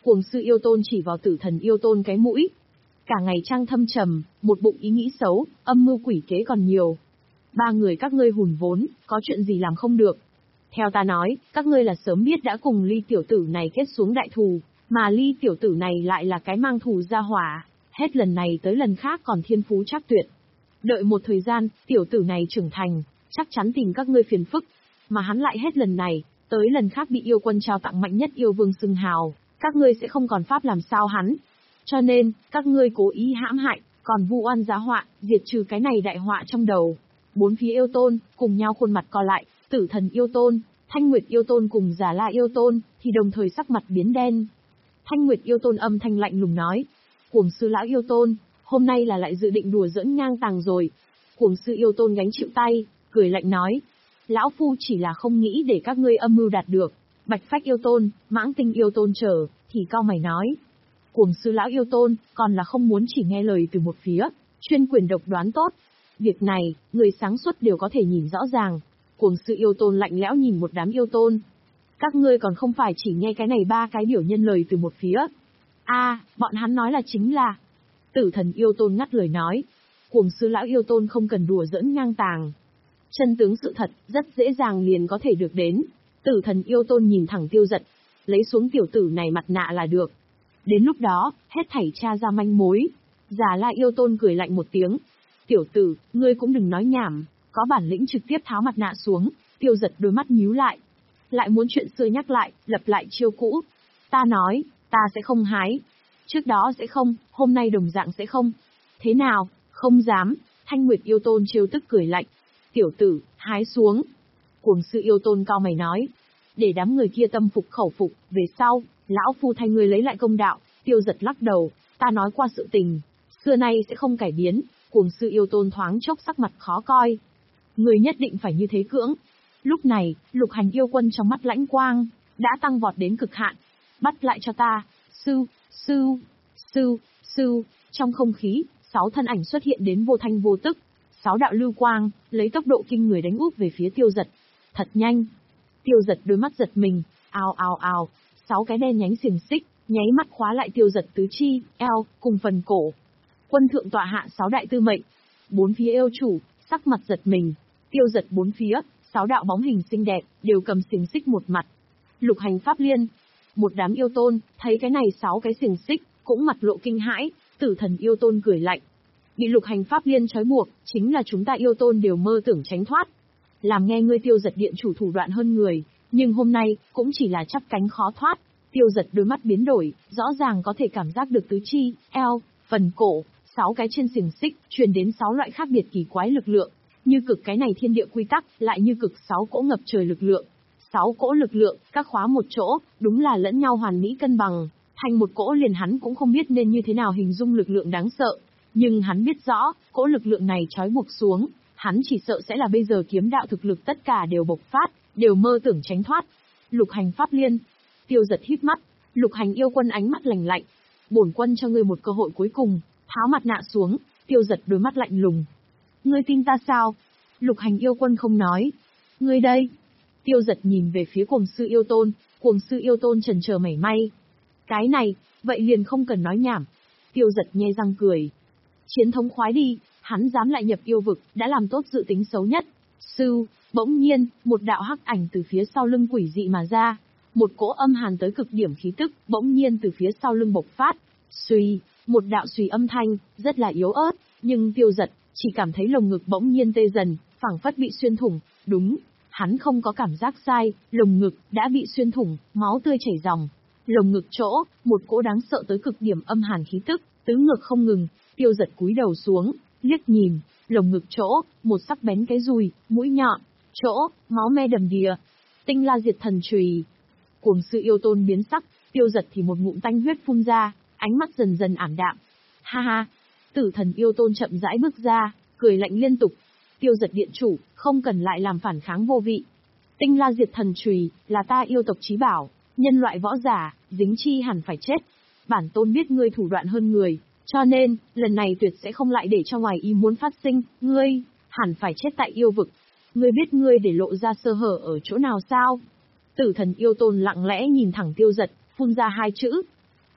Cuồng sư yêu tôn chỉ vào tử thần yêu tôn cái mũi. Cả ngày trăng thâm trầm, một bụng ý nghĩ xấu, âm mưu quỷ kế còn nhiều. Ba người các ngươi hùn vốn, có chuyện gì làm không được. Theo ta nói, các ngươi là sớm biết đã cùng Ly tiểu tử này kết xuống đại thù, mà Ly tiểu tử này lại là cái mang thù ra hỏa, hết lần này tới lần khác còn thiên phú trắc tuyệt. Đợi một thời gian, tiểu tử này trưởng thành, chắc chắn tìm các ngươi phiền phức, mà hắn lại hết lần này tới lần khác bị yêu quân trao tặng mạnh nhất yêu vương xưng hào, các ngươi sẽ không còn pháp làm sao hắn. Cho nên, các ngươi cố ý hãm hại, còn vu oan giá họa, diệt trừ cái này đại họa trong đầu. Bốn phía yêu tôn, cùng nhau khuôn mặt co lại, tử thần yêu tôn, Thanh Nguyệt yêu tôn cùng Già La yêu tôn, thì đồng thời sắc mặt biến đen. Thanh Nguyệt yêu tôn âm thanh lạnh lùng nói, Cuồng sư lão yêu tôn, hôm nay là lại dự định đùa giỡn ngang tàng rồi. Cuồng sư yêu tôn gánh chịu tay, cười lạnh nói, lão phu chỉ là không nghĩ để các ngươi âm mưu đạt được. Bạch Phách yêu tôn, Mãng Tinh yêu tôn chờ, thì cao mày nói. Cuồng sư lão yêu tôn, còn là không muốn chỉ nghe lời từ một phía, chuyên quyền độc đoán tốt. Việc này, người sáng suốt đều có thể nhìn rõ ràng. Cuồng sư yêu tôn lạnh lẽo nhìn một đám yêu tôn. Các ngươi còn không phải chỉ nghe cái này ba cái biểu nhân lời từ một phía. A, à, bọn hắn nói là chính là. Tử thần yêu tôn ngắt lời nói. Cuồng sư lão yêu tôn không cần đùa giỡn ngang tàng. Chân tướng sự thật, rất dễ dàng liền có thể được đến. Tử thần yêu tôn nhìn thẳng Tiêu Dật, lấy xuống tiểu tử này mặt nạ là được. Đến lúc đó, hết thảy tra ra manh mối. Già La yêu tôn cười lạnh một tiếng. Tiểu tử, ngươi cũng đừng nói nhảm, có bản lĩnh trực tiếp tháo mặt nạ xuống. Tiêu Dật đôi mắt nhíu lại. Lại muốn chuyện xưa nhắc lại, lập lại chiêu cũ. Ta nói, ta sẽ không hái. Trước đó sẽ không, hôm nay đồng dạng sẽ không. Thế nào, không dám. Thanh Nguyệt yêu tôn trêu tức cười lạnh. Tiểu tử, hái xuống. Cuồng sư yêu tôn cao mày nói. Để đám người kia tâm phục khẩu phục, về sau, lão phu thay người lấy lại công đạo. Tiêu Dật lắc đầu, ta nói qua sự tình, xưa nay sẽ không cải biến. Cuồng sư yêu tôn thoáng chốc sắc mặt khó coi. Người nhất định phải như thế cưỡng. Lúc này, Lục Hành yêu quân trong mắt lãnh quang, đã tăng vọt đến cực hạn. Bắt lại cho ta, sư, sư, sư, sư, trong không khí, sáu thân ảnh xuất hiện đến vô thanh vô tức. Sáu đạo lưu quang, lấy tốc độ kinh người đánh úp về phía Tiêu Dật. Thật nhanh. Tiêu Dật đôi mắt giật mình, ào ào ào, sáu cái đen nhánh xiềng xích, nháy mắt khóa lại Tiêu Dật tứ chi, eo, cùng phần cổ. Quân thượng tọa hạ sáu đại tư mệnh. Bốn phía yêu chủ, sắc mặt giật mình. Tiêu Dật bốn phía, sáu đạo bóng hình xinh đẹp, đều cầm xiềng xích một mặt. Lục Hành pháp liên. Một đám yêu tôn, thấy cái này sáu cái xiềng xích, cũng mặt lộ kinh hãi. Tử thần yêu tôn cười lạnh. Bị Lục Hành pháp liên trói buộc, chính là chúng ta yêu tôn đều mơ tưởng tránh thoát. Làm nghe ngươi Tiêu Dật điện chủ thủ đoạn hơn người, nhưng hôm nay, cũng chỉ là chắp cánh khó thoát. Tiêu Dật đôi mắt biến đổi, rõ ràng có thể cảm giác được tứ chi, eo, phần cổ, sáu cái trên xiềng xích, truyền đến sáu loại khác biệt kỳ quái lực lượng. Như cực cái này thiên địa quy tắc, lại như cực sáu cỗ ngập trời lực lượng. Sáu cỗ lực lượng, các khóa một chỗ, đúng là lẫn nhau hoàn mỹ cân bằng. Thành một cỗ liền hắn cũng không biết nên như thế nào hình dung lực lượng đáng sợ. Nhưng hắn biết rõ, cỗ lực lượng này trói buộc xuống, hắn chỉ sợ sẽ là bây giờ kiếm đạo thực lực tất cả đều bộc phát, đều mơ tưởng tránh thoát. Lục Hành pháp liên. Tiêu Dật híp mắt, Lục Hành yêu quân ánh mắt lạnh lạnh. Bổn quân cho ngươi một cơ hội cuối cùng, tháo mặt nạ xuống. Tiêu Dật đôi mắt lạnh lùng. Ngươi tin ta sao? Lục Hành yêu quân không nói. Ngươi đây. Tiêu Dật nhìn về phía Cuồng sư yêu tôn, Cuồng sư yêu tôn chần chờ mảy may. Cái này, vậy liền không cần nói nhảm. Tiêu Dật nhe răng cười. Chiến thống khoái đi, hắn dám lại nhập yêu vực, đã làm tốt dự tính xấu nhất. Sư, bỗng nhiên, một đạo hắc ảnh từ phía sau lưng quỷ dị mà ra. Một cỗ âm hàn tới cực điểm khí tức, bỗng nhiên từ phía sau lưng bộc phát. Suy, một đạo suy âm thanh, rất là yếu ớt, nhưng Tiêu Dật chỉ cảm thấy lồng ngực bỗng nhiên tê dần, phảng phất bị xuyên thủng. Đúng, hắn không có cảm giác sai, lồng ngực đã bị xuyên thủng, máu tươi chảy ròng. Lồng ngực chỗ, một cỗ đáng sợ tới cực điểm âm hàn khí tức, tứ ngược không ngừng. Tiêu Dật cúi đầu xuống, liếc nhìn, lồng ngực chỗ, một sắc bén cái dùi, mũi nhọn, chỗ, máu me đầm đìa. Tinh La Diệt Thần Chùy. Cuồng sư yêu tôn biến sắc, Tiêu Dật thì một ngụm tanh huyết phun ra, ánh mắt dần dần ảm đạm. Ha ha, tử thần yêu tôn chậm rãi bước ra, cười lạnh liên tục. Tiêu Dật điện chủ, không cần lại làm phản kháng vô vị. Tinh La Diệt Thần Chùy, là ta yêu tộc chí bảo, nhân loại võ giả, dính chi hẳn phải chết. Bản tôn biết ngươi thủ đoạn hơn người, cho nên, lần này tuyệt sẽ không lại để cho ngoài ý muốn phát sinh, ngươi, hẳn phải chết tại yêu vực. Ngươi biết ngươi để lộ ra sơ hở ở chỗ nào sao? Tử thần yêu tôn lặng lẽ nhìn thẳng Tiêu Dật, phun ra hai chữ.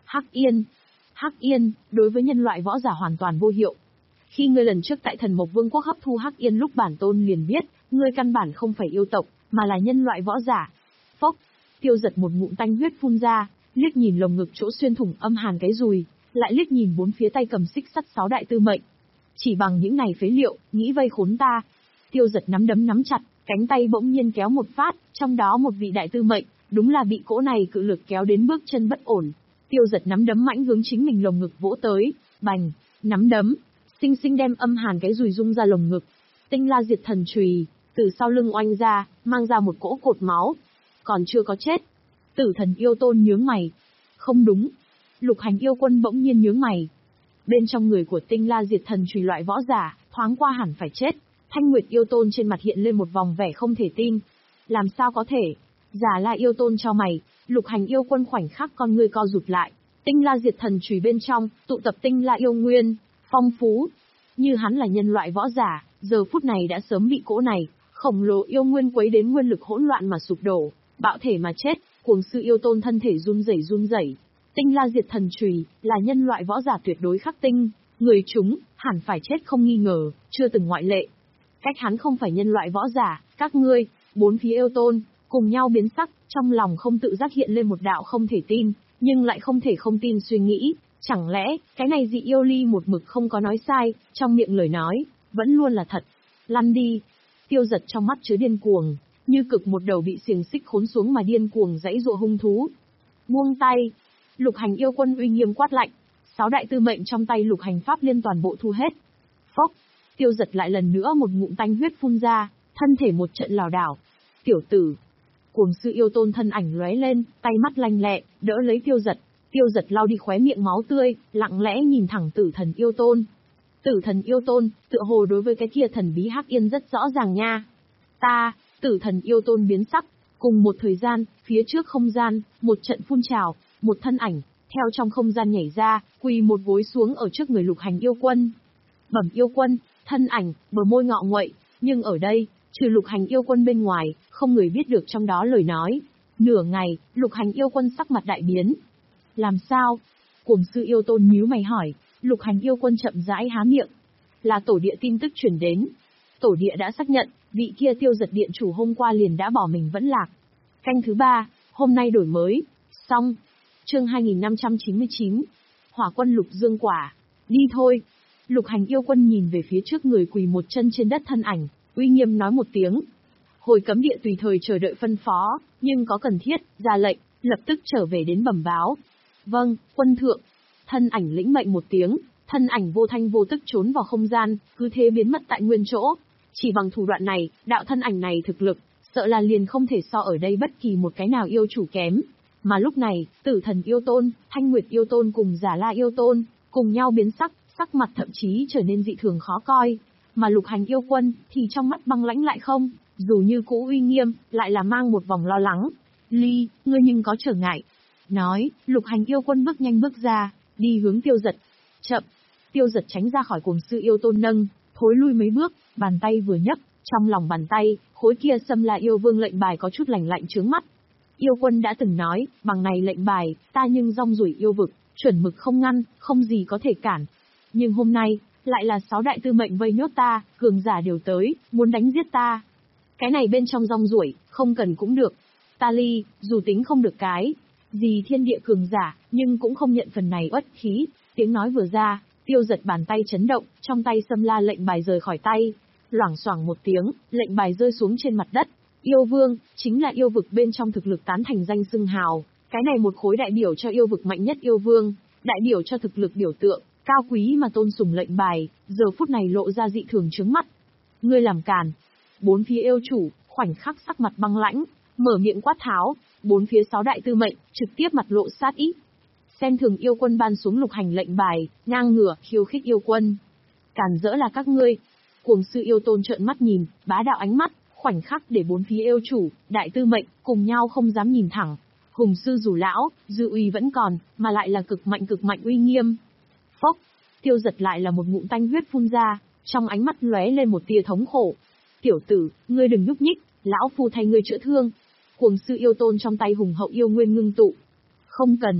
Hắc Yên. Hắc Yên, đối với nhân loại võ giả hoàn toàn vô hiệu. Khi ngươi lần trước tại Thần Mộc Vương quốc hấp thu Hắc Yên lúc bản tôn liền biết, ngươi căn bản không phải yêu tộc, mà là nhân loại võ giả. Phốc, Tiêu Giật một ngụm tanh huyết phun ra, liếc nhìn lồng ngực chỗ xuyên thủng âm hàn cái dùi, lại liếc nhìn bốn phía tay cầm xích sắt sáu đại tư mệnh. Chỉ bằng những này phế liệu, nghĩ vây khốn ta. Tiêu Giật nắm đấm nắm chặt, cánh tay bỗng nhiên kéo một phát, trong đó một vị đại tư mệnh, đúng là bị cỗ này cự lực kéo đến bước chân bất ổn. Tiêu Giật nắm đấm mãnh hướng chính mình lồng ngực vỗ tới, bành, nắm đấm, xinh xinh đem âm hàn cái dùi rung ra lồng ngực. Tinh La Diệt Thần Chùy từ sau lưng oanh ra, mang ra một cỗ cột máu. Còn chưa có chết. Tử Thần Yêu Tôn nhướng mày. Không đúng. Lục Hành Yêu Quân bỗng nhiên nhướng mày. Bên trong người của Tinh La Diệt Thần Chùy loại võ giả, thoáng qua hẳn phải chết. Thanh Nguyệt Yêu Tôn trên mặt hiện lên một vòng vẻ không thể tin. Làm sao có thể? Giả La Yêu Tôn cho mày, Lục Hành Yêu Quân khoảnh khắc con ngươi co rụt lại. Tinh La Diệt Thần Chùy bên trong, tụ tập Tinh La Yêu Nguyên, phong phú. Như hắn là nhân loại võ giả, giờ phút này đã sớm bị cỗ này, khổng lồ yêu nguyên quấy đến nguyên lực hỗn loạn mà sụp đổ, bạo thể mà chết, cuồng sư yêu tôn thân thể run rẩy run rẩy. Tinh La Diệt Thần Chùy là nhân loại võ giả tuyệt đối khắc tinh, người chúng hẳn phải chết không nghi ngờ, chưa từng ngoại lệ. Cách hắn không phải nhân loại võ giả, các ngươi, bốn phía yêu tôn, cùng nhau biến sắc, trong lòng không tự giác hiện lên một đạo không thể tin, nhưng lại không thể không tin suy nghĩ, chẳng lẽ, cái này dị yêu ly một mực không có nói sai, trong miệng lời nói, vẫn luôn là thật. Lăn đi. Tiêu Giật trong mắt chứa điên cuồng, như cực một đầu bị xiềng xích khốn xuống mà điên cuồng dãy dụa hung thú. Buông tay. Lục Hành Yêu Quân uy nghiêm quát lạnh, sáu đại tư mệnh trong tay Lục Hành Pháp Liên toàn bộ thu hết. Phốc. Tiêu Giật lại lần nữa một ngụm tanh huyết phun ra, thân thể một trận lảo đảo. Tiểu tử. Cuồng sư yêu tôn thân ảnh lóe lên, tay mắt lanh lẹ, đỡ lấy Tiêu Giật. Tiêu Giật lau đi khóe miệng máu tươi, lặng lẽ nhìn thẳng Tử Thần Yêu Tôn. Tử Thần Yêu Tôn, tựa hồ đối với cái kia thần bí Hắc Yên rất rõ ràng nha. Ta, Tử Thần Yêu Tôn biến sắc, cùng một thời gian, phía trước không gian, một trận phun trào, một thân ảnh, theo trong không gian nhảy ra, quỳ một gối xuống ở trước người Lục Hành Yêu Quân. Bẩm Yêu Quân, thân ảnh, bờ môi ngọ nguậy, nhưng ở đây, trừ Lục Hành Yêu Quân bên ngoài, không người biết được trong đó lời nói. Nửa ngày, Lục Hành Yêu Quân sắc mặt đại biến. Làm sao? Cuồng sư yêu tôn nhíu mày hỏi. Lục Hành Yêu Quân chậm rãi há miệng. Là tổ địa tin tức truyền đến. Tổ địa đã xác nhận, vị kia Tiêu Giật điện chủ hôm qua liền đã bỏ mình vẫn lạc. Canh thứ ba, hôm nay đổi mới. Xong. Chương hai nghìn năm trăm chín mươi chín. Hỏa quân Lục Dương Quả. Đi thôi. Lục Hành Yêu Quân nhìn về phía trước người quỳ một chân trên đất thân ảnh, uy nghiêm nói một tiếng. Hồi cấm địa tùy thời chờ đợi phân phó, nhưng có cần thiết, ra lệnh, lập tức trở về đến bẩm báo. Vâng, quân thượng. Thân ảnh lĩnh mệnh một tiếng, thân ảnh vô thanh vô tức trốn vào không gian, cứ thế biến mất tại nguyên chỗ. Chỉ bằng thủ đoạn này, đạo thân ảnh này thực lực, sợ là liền không thể so ở đây bất kỳ một cái nào yêu chủ kém. Mà lúc này, Tử Thần Yêu Tôn, Thanh Nguyệt Yêu Tôn cùng Giả La Yêu Tôn, cùng nhau biến sắc, sắc mặt thậm chí trở nên dị thường khó coi. Mà Lục Hành Yêu Quân, thì trong mắt băng lãnh lại không, dù như cũ uy nghiêm, lại là mang một vòng lo lắng. Ly, ngươi nhưng có trở ngại. Nói, Lục Hành Yêu Quân bước nhanh bước ra, đi hướng Tiêu Giật. Chậm. Tiêu Giật tránh ra khỏi cuồng sư yêu tôn nâng, thối lui mấy bước, bàn tay vừa nhấc, trong lòng bàn tay, khối kia Xâm La Yêu Vương lệnh bài có chút lạnh lạnh chướng mắt. Yêu Quân đã từng nói, bằng này lệnh bài, ta nhưng rong ruổi yêu vực, chuẩn mực không ngăn, không gì có thể cản. Nhưng hôm nay, lại là sáu đại tư mệnh vây nhốt ta, cường giả đều tới, muốn đánh giết ta. Cái này bên trong rong ruổi, không cần cũng được. Ta Ly, dù tính không được cái gì thiên địa cường giả, nhưng cũng không nhận phần này uất khí. Tiếng nói vừa ra, Tiêu Giật bàn tay chấn động, trong tay Xâm La lệnh bài rời khỏi tay. Loảng xoảng một tiếng, lệnh bài rơi xuống trên mặt đất. Yêu Vương, chính là yêu vực bên trong thực lực tán thành danh xưng hào. Cái này một khối đại biểu cho yêu vực mạnh nhất yêu vương, đại biểu cho thực lực biểu tượng, cao quý mà tôn sùng lệnh bài, giờ phút này lộ ra dị thường chướng mắt. Ngươi làm càn. Bốn phía yêu chủ, khoảnh khắc sắc mặt băng lãnh, mở miệng quát tháo, bốn phía sáu đại tư mệnh, trực tiếp mặt lộ sát ý. Xem thường Yêu Quân ban xuống Lục Hành lệnh bài, ngang ngửa, khiêu khích Yêu Quân. Càn rỡ là các ngươi. Cuồng sư yêu tôn trợn mắt nhìn, bá đạo ánh mắt, khoảnh khắc để bốn phía yêu chủ, đại tư mệnh, cùng nhau không dám nhìn thẳng. Hùng sư dù lão, dư uy vẫn còn, mà lại là cực mạnh cực mạnh uy nghiêm. Phốc, Tiêu Giật lại là một ngụm tanh huyết phun ra, trong ánh mắt lóe lên một tia thống khổ. Tiểu tử, ngươi đừng nhúc nhích, lão phu thay ngươi chữa thương. Cuồng sư yêu tôn trong tay hùng hậu yêu nguyên ngưng tụ. Không cần.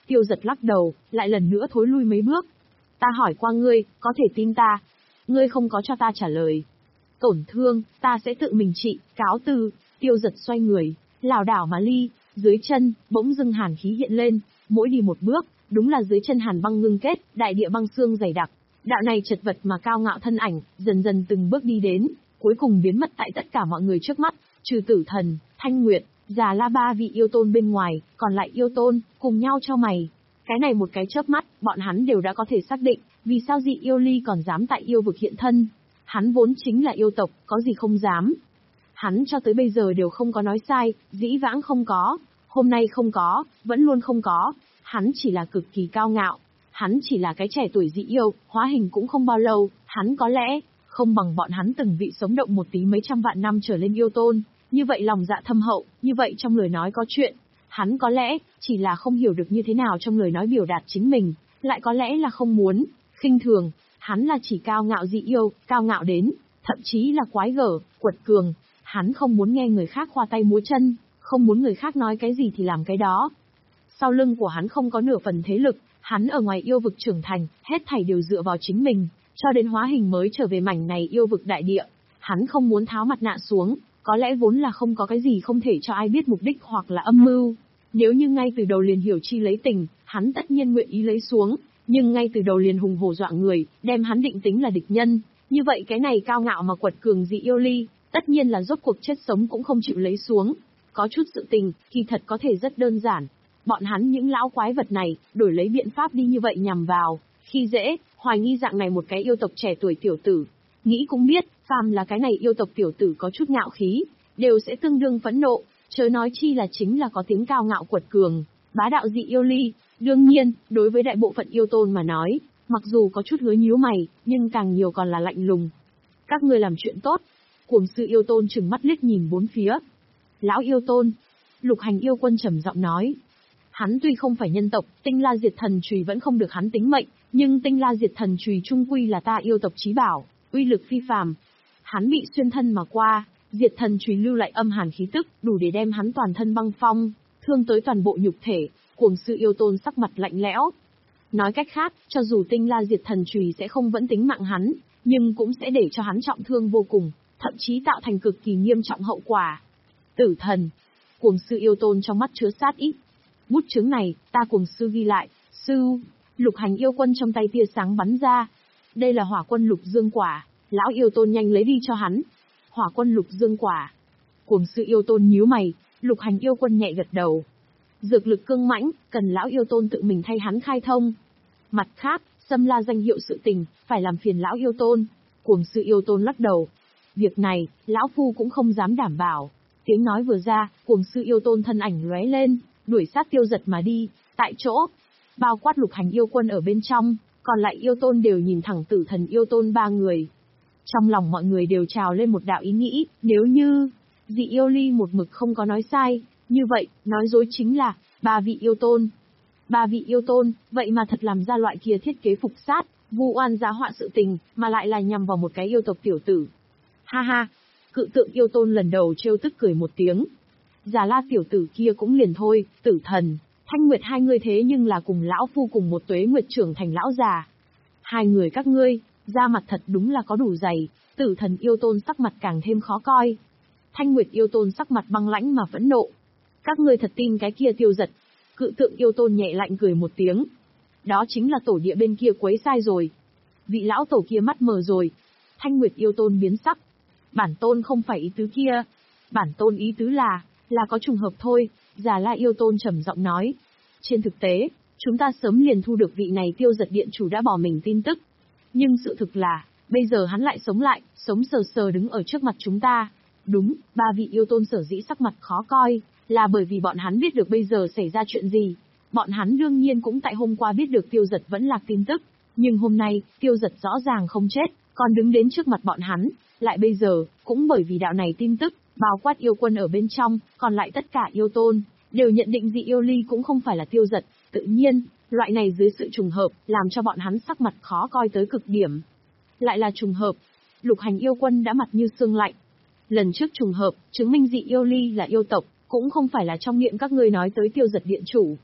Tiêu Giật lắc đầu, lại lần nữa thối lui mấy bước. Ta hỏi qua ngươi, có thể tin ta? Ngươi không có cho ta trả lời. Tổn thương, ta sẽ tự mình trị, cáo từ. Tiêu Giật xoay người, lảo đảo mà ly, dưới chân, bỗng dưng hàn khí hiện lên, mỗi đi một bước, đúng là dưới chân hàn băng ngưng kết, đại địa băng xương dày đặc. Đạo này chật vật mà cao ngạo thân ảnh, dần dần từng bước đi đến, cuối cùng biến mất tại tất cả mọi người trước mắt, trừ Tử Thần, Thanh Nguyệt, Già La ba vị yêu tôn bên ngoài, còn lại yêu tôn, cùng nhau chau mày. Cái này một cái chớp mắt, bọn hắn đều đã có thể xác định, vì sao dị yêu ly còn dám tại yêu vực hiện thân. Hắn vốn chính là yêu tộc, có gì không dám. Hắn cho tới bây giờ đều không có nói sai, dĩ vãng không có, hôm nay không có, vẫn luôn không có. Hắn chỉ là cực kỳ cao ngạo. Hắn chỉ là cái trẻ tuổi dị yêu, hóa hình cũng không bao lâu, hắn có lẽ không bằng bọn hắn từng vị sống động một tí mấy trăm vạn năm trở lên yêu tôn, như vậy lòng dạ thâm hậu, như vậy trong lời nói có chuyện. Hắn có lẽ chỉ là không hiểu được như thế nào trong lời nói biểu đạt chính mình, lại có lẽ là không muốn khinh thường. Hắn là chỉ cao ngạo dị yêu, cao ngạo đến, thậm chí là quái gở, quật cường. Hắn không muốn nghe người khác khoa tay múa chân, không muốn người khác nói cái gì thì làm cái đó. Sau lưng của hắn không có nửa phần thế lực, hắn ở ngoài yêu vực trưởng thành, hết thảy đều dựa vào chính mình, cho đến hóa hình mới trở về mảnh này yêu vực đại địa. Hắn không muốn tháo mặt nạ xuống, có lẽ vốn là không có cái gì không thể cho ai biết mục đích hoặc là âm mưu. Nếu như ngay từ đầu liền hiểu chi lấy tình, hắn tất nhiên nguyện ý lấy xuống, nhưng ngay từ đầu liền hùng hổ dọa người, đem hắn định tính là địch nhân. Như vậy cái này cao ngạo mà quật cường dị yêu ly, tất nhiên là rốt cuộc chết sống cũng không chịu lấy xuống. Có chút sự tình, kỳ thật có thể rất đơn giản. Bọn hắn những lão quái vật này, đổi lấy biện pháp đi như vậy nhằm vào, khi dễ, hoài nghi dạng này một cái yêu tộc trẻ tuổi tiểu tử. Nghĩ cũng biết, phàm là cái này yêu tộc tiểu tử có chút ngạo khí, đều sẽ tương đương phẫn nộ, chớ nói chi là chính là có tiếng cao ngạo quật cường, bá đạo dị yêu ly. Đương nhiên, đối với đại bộ phận yêu tôn mà nói, mặc dù có chút hứa nhíu mày, nhưng càng nhiều còn là lạnh lùng. Các ngươi làm chuyện tốt. Cuồng sư yêu tôn trừng mắt liếc nhìn bốn phía. Lão yêu tôn. Lục Hành yêu quân trầm giọng nói. Hắn tuy không phải nhân tộc, Tinh La Diệt Thần Chùy vẫn không được hắn tính mệnh, nhưng Tinh La Diệt Thần Chùy trung quy là ta yêu tộc chí bảo, uy lực phi phàm. Hắn bị xuyên thân mà qua, Diệt Thần Chùy lưu lại âm hàn khí tức, đủ để đem hắn toàn thân băng phong, thương tới toàn bộ nhục thể. Cuồng sư yêu tôn sắc mặt lạnh lẽo. Nói cách khác, cho dù Tinh La Diệt Thần Chùy sẽ không vẫn tính mạng hắn, nhưng cũng sẽ để cho hắn trọng thương vô cùng, thậm chí tạo thành cực kỳ nghiêm trọng hậu quả. Tử thần. Cuồng sư yêu tôn trong mắt chứa sát ý. Bút chứng này, ta cuồng sư ghi lại. Sư. Lục Hành yêu quân trong tay tia sáng bắn ra. Đây là hỏa quân lục dương quả. Lão yêu tôn nhanh lấy đi cho hắn. Hỏa quân lục dương quả. Cuồng sư yêu tôn nhíu mày. Lục Hành yêu quân nhẹ gật đầu. Dược lực cương mãnh, cần lão yêu tôn tự mình thay hắn khai thông. Mặt khác, xâm la danh hiệu sự tình, phải làm phiền lão yêu tôn. Cuồng sư yêu tôn lắc đầu. Việc này, lão phu cũng không dám đảm bảo. Tiếng nói vừa ra, cuồng sư yêu tôn thân ảnh lóe lên, đuổi sát Tiêu Giật mà đi, tại chỗ. Bao quát Lục Hành yêu quân ở bên trong, còn lại yêu tôn đều nhìn thẳng Tử Thần yêu tôn ba người. Trong lòng mọi người đều trào lên một đạo ý nghĩ, nếu như dị yêu ly một mực không có nói sai, như vậy, nói dối chính là ba vị yêu tôn. Ba vị yêu tôn, vậy mà thật làm ra loại kia thiết kế phục sát, vu oan giá họa sự tình, mà lại là nhằm vào một cái yêu tộc tiểu tử. Ha ha, cự tượng yêu tôn lần đầu trêu tức cười một tiếng. Già La tiểu tử kia cũng liền thôi, Tử Thần, Thanh Nguyệt hai người thế nhưng là cùng lão phu cùng một tuế nguyệt trưởng thành lão già. Hai người các ngươi, da mặt thật đúng là có đủ dày. Tử Thần yêu tôn sắc mặt càng thêm khó coi. Thanh Nguyệt yêu tôn sắc mặt băng lãnh mà phẫn nộ. Các ngươi thật tin cái kia Tiêu Giật? Cự tượng yêu tôn nhẹ lạnh cười một tiếng. Đó chính là tổ địa bên kia quấy sai rồi. Vị lão tổ kia mắt mờ rồi. Thanh Nguyệt yêu tôn biến sắc. Bản tôn không phải ý tứ kia. Bản tôn ý tứ là, là có trùng hợp thôi. Già La yêu tôn trầm giọng nói. Trên thực tế, chúng ta sớm liền thu được vị này Tiêu Giật điện chủ đã bỏ mình tin tức. Nhưng sự thực là, bây giờ hắn lại sống lại, sống sờ sờ đứng ở trước mặt chúng ta. Đúng, ba vị yêu tôn sở dĩ sắc mặt khó coi, là bởi vì bọn hắn biết được bây giờ xảy ra chuyện gì. Bọn hắn đương nhiên cũng tại hôm qua biết được Tiêu Giật vẫn lạc tin tức. Nhưng hôm nay, Tiêu Giật rõ ràng không chết, còn đứng đến trước mặt bọn hắn. Lại bây giờ, cũng bởi vì đạo này tin tức, bao quát yêu quân ở bên trong, còn lại tất cả yêu tôn, đều nhận định dị yêu ly cũng không phải là Tiêu Giật. Tự nhiên, loại này dưới sự trùng hợp, làm cho bọn hắn sắc mặt khó coi tới cực điểm. Lại là trùng hợp. Lục Hành yêu quân đã mặt như xương lạnh. Lần trước trùng hợp, chứng minh dị yêu ly là yêu tộc, cũng không phải là trong miệng các ngươi nói tới Tiêu Giật điện chủ.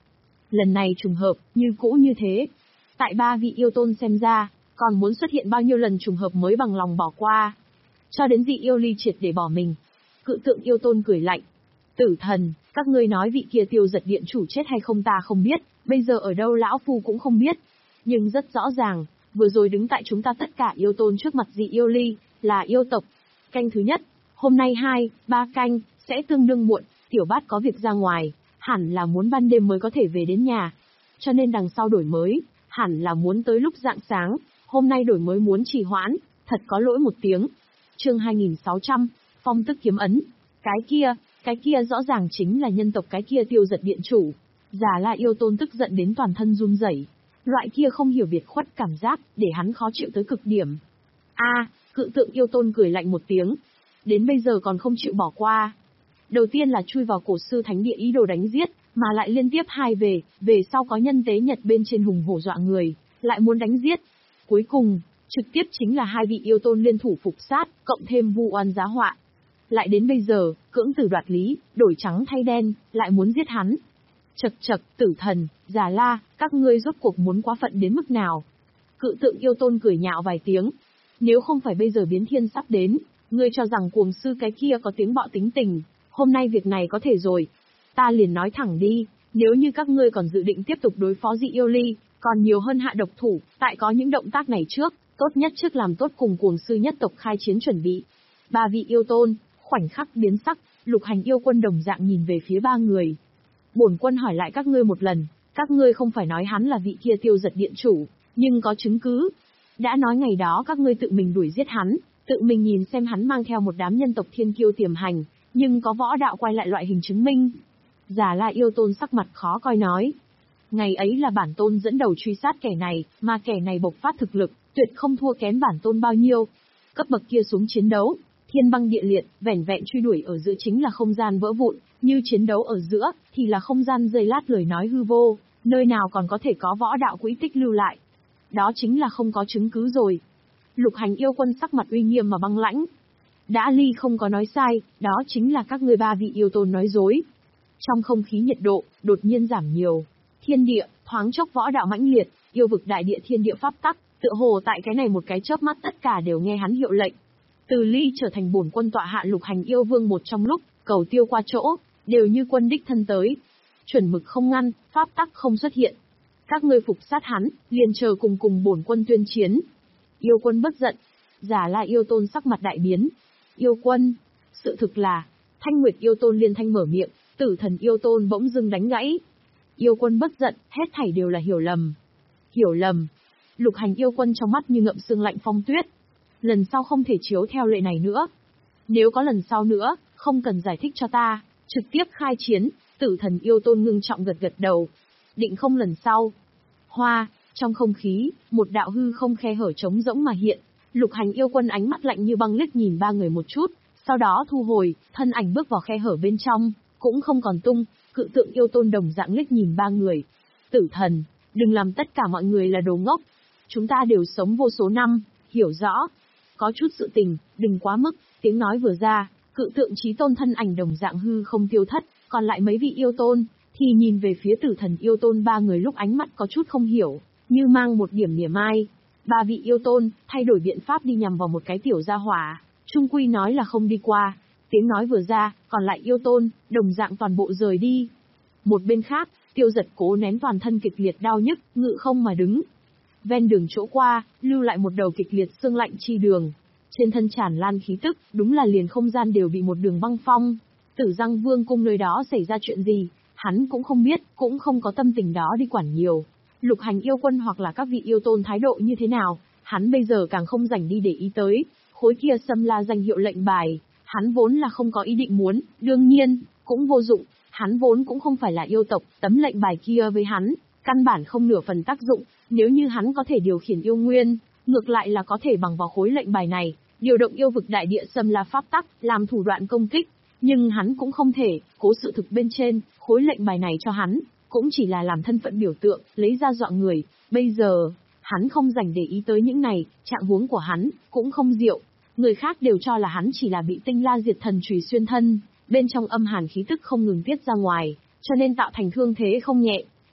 Lần này trùng hợp, như cũ như thế. Tại ba vị yêu tôn xem ra, còn muốn xuất hiện bao nhiêu lần trùng hợp mới bằng lòng bỏ qua. Cho đến dị yêu ly triệt để bỏ mình. Cự tượng yêu tôn cười lạnh. Tử thần, các ngươi nói vị kia Tiêu Giật điện chủ chết hay không ta không biết, bây giờ ở đâu lão phu cũng không biết. Nhưng rất rõ ràng, vừa rồi đứng tại chúng ta tất cả yêu tôn trước mặt dị yêu ly, là yêu tộc. Canh thứ nhất, hôm nay hai, ba canh, sẽ tương đương muộn, tiểu bát có việc ra ngoài, hẳn là muốn ban đêm mới có thể về đến nhà. Cho nên đằng sau đổi mới, hẳn là muốn tới lúc rạng sáng, hôm nay đổi mới muốn trì hoãn, thật có lỗi một tiếng. Chương hai nghìn sáu trăm, Phong Tức Kiếm Ấn. Cái kia, cái kia rõ ràng chính là nhân tộc cái kia Tiêu Giật điện chủ. Già La yêu tôn tức giận đến toàn thân run rẩy. Loại kia không hiểu biệt khuất cảm giác, để hắn khó chịu tới cực điểm. A, cự tượng yêu tôn cười lạnh một tiếng. Đến bây giờ còn không chịu bỏ qua. Đầu tiên là chui vào cổ sư thánh địa ý đồ đánh giết, mà lại liên tiếp hai về, về sau có nhân tế nhật bên trên hùng hổ dọa người, lại muốn đánh giết. Cuối cùng, trực tiếp chính là hai vị yêu tôn liên thủ phục sát, cộng thêm vu oan giá họa. Lại đến bây giờ, cưỡng tử đoạt lý, đổi trắng thay đen, lại muốn giết hắn. Chậc chậc, Tử thần, Già La, các ngươi rốt cuộc muốn quá phận đến mức nào? Cự tượng yêu tôn cười nhạo vài tiếng. Nếu không phải bây giờ biến thiên sắp đến, ngươi cho rằng cuồng sư cái kia có tiếng bọ tính tình, hôm nay việc này có thể rồi. Ta liền nói thẳng đi, nếu như các ngươi còn dự định tiếp tục đối phó dị yêu ly, còn nhiều hơn hạ độc thủ, tại có những động tác này trước, tốt nhất trước làm tốt cùng cuồng sư nhất tộc khai chiến chuẩn bị. Ba vị yêu tôn, khoảnh khắc biến sắc, Lục Hành yêu quân đồng dạng nhìn về phía ba người. Bổn quân hỏi lại các ngươi một lần, các ngươi không phải nói hắn là vị kia Tiêu Giật điện chủ, nhưng có chứng cứ. Đã nói ngày đó các ngươi tự mình đuổi giết hắn, tự mình nhìn xem hắn mang theo một đám nhân tộc thiên kiêu tiềm hành, nhưng có võ đạo quay lại loại hình chứng minh. Già La yêu tôn sắc mặt khó coi nói. Ngày ấy là bản tôn dẫn đầu truy sát kẻ này, mà kẻ này bộc phát thực lực, tuyệt không thua kém bản tôn bao nhiêu. Cấp bậc kia xuống chiến đấu, thiên băng địa liệt, vẻn vẹn truy đuổi ở giữa chính là không gian vỡ vụn, như chiến đấu ở giữa, thì là không gian giây lát lời nói hư vô, nơi nào còn có thể có võ đạo quỹ tích lưu lại. Đó chính là không có chứng cứ rồi. Lục Hành yêu quân sắc mặt uy nghiêm mà băng lãnh. Đã Ly không có nói sai, đó chính là các ngươi ba vị yêu tôn nói dối. Trong không khí nhiệt độ, đột nhiên giảm nhiều. Thiên địa, thoáng chốc võ đạo mãnh liệt, yêu vực đại địa thiên địa pháp tắc, tựa hồ tại cái này một cái chớp mắt tất cả đều nghe hắn hiệu lệnh. Từ Ly trở thành bổn quân tọa hạ Lục Hành yêu vương một trong lúc, cầu tiêu qua chỗ, đều như quân đích thân tới. Chuẩn mực không ngăn, pháp tắc không xuất hiện. Các ngươi phục sát hắn, liền chờ cùng cùng bổn quân tuyên chiến. Yêu quân bất giận. Già La yêu tôn sắc mặt đại biến. Yêu quân, sự thực là, Thanh Nguyệt yêu tôn liên thanh mở miệng, Tử thần yêu tôn bỗng dưng đánh gãy. Yêu quân bất giận, hết thảy đều là hiểu lầm. Hiểu lầm. Lục Hành yêu quân trong mắt như ngậm sương lạnh phong tuyết. Lần sau không thể chiếu theo lệ này nữa. Nếu có lần sau nữa, không cần giải thích cho ta, trực tiếp khai chiến. Tử thần yêu tôn ngưng trọng gật gật đầu. Định không lần sau. Hoa, trong không khí, một đạo hư không khe hở trống rỗng mà hiện. Lục Hành yêu quân ánh mắt lạnh như băng liếc nhìn ba người một chút, sau đó thu hồi, thân ảnh bước vào khe hở bên trong, cũng không còn tung. Cự tượng yêu tôn đồng dạng liếc nhìn ba người. Tử thần, đừng làm tất cả mọi người là đồ ngốc. Chúng ta đều sống vô số năm, hiểu rõ. Có chút sự tình, đừng quá mức. Tiếng nói vừa ra, cự tượng chí tôn thân ảnh đồng dạng hư không tiêu thất, còn lại mấy vị yêu tôn, thì nhìn về phía tử thần yêu tôn ba người lúc ánh mắt có chút không hiểu, như mang một điểm mỉa mai. Ba vị yêu tôn, thay đổi biện pháp đi nhằm vào một cái tiểu gia hỏa, trung quy nói là không đi qua. Tiếng nói vừa ra, còn lại yêu tôn, đồng dạng toàn bộ rời đi. Một bên khác, Tiêu Giật cố nén toàn thân kịch liệt đau nhức, ngự không mà đứng. Ven đường chỗ qua, lưu lại một đầu kịch liệt xương lạnh chi đường. Trên thân tràn lan khí tức, đúng là liền không gian đều bị một đường băng phong. Tử Giang Vương cung nơi đó xảy ra chuyện gì, hắn cũng không biết, cũng không có tâm tình đó đi quản nhiều. Lục Hành yêu quân hoặc là các vị yêu tôn thái độ như thế nào, hắn bây giờ càng không rảnh đi để ý tới. Khối kia xâm la danh hiệu lệnh bài, hắn vốn là không có ý định muốn, đương nhiên, cũng vô dụng, hắn vốn cũng không phải là yêu tộc, tấm lệnh bài kia với hắn, căn bản không nửa phần tác dụng, nếu như hắn có thể điều khiển yêu nguyên, ngược lại là có thể bằng vào khối lệnh bài này, điều động yêu vực đại địa xâm la pháp tắc, làm thủ đoạn công kích, nhưng hắn cũng không thể, cố sự thực bên trên, khối lệnh bài này cho hắn, cũng chỉ là làm thân phận biểu tượng, lấy ra dọa người, bây giờ, hắn không dành để ý tới những này, trạng huống của hắn, cũng không diệu. Người khác đều cho là hắn chỉ là bị tinh la diệt thần chùy xuyên thân, bên trong âm hàn khí tức không ngừng tiết ra ngoài, cho nên tạo thành thương thế không nhẹ.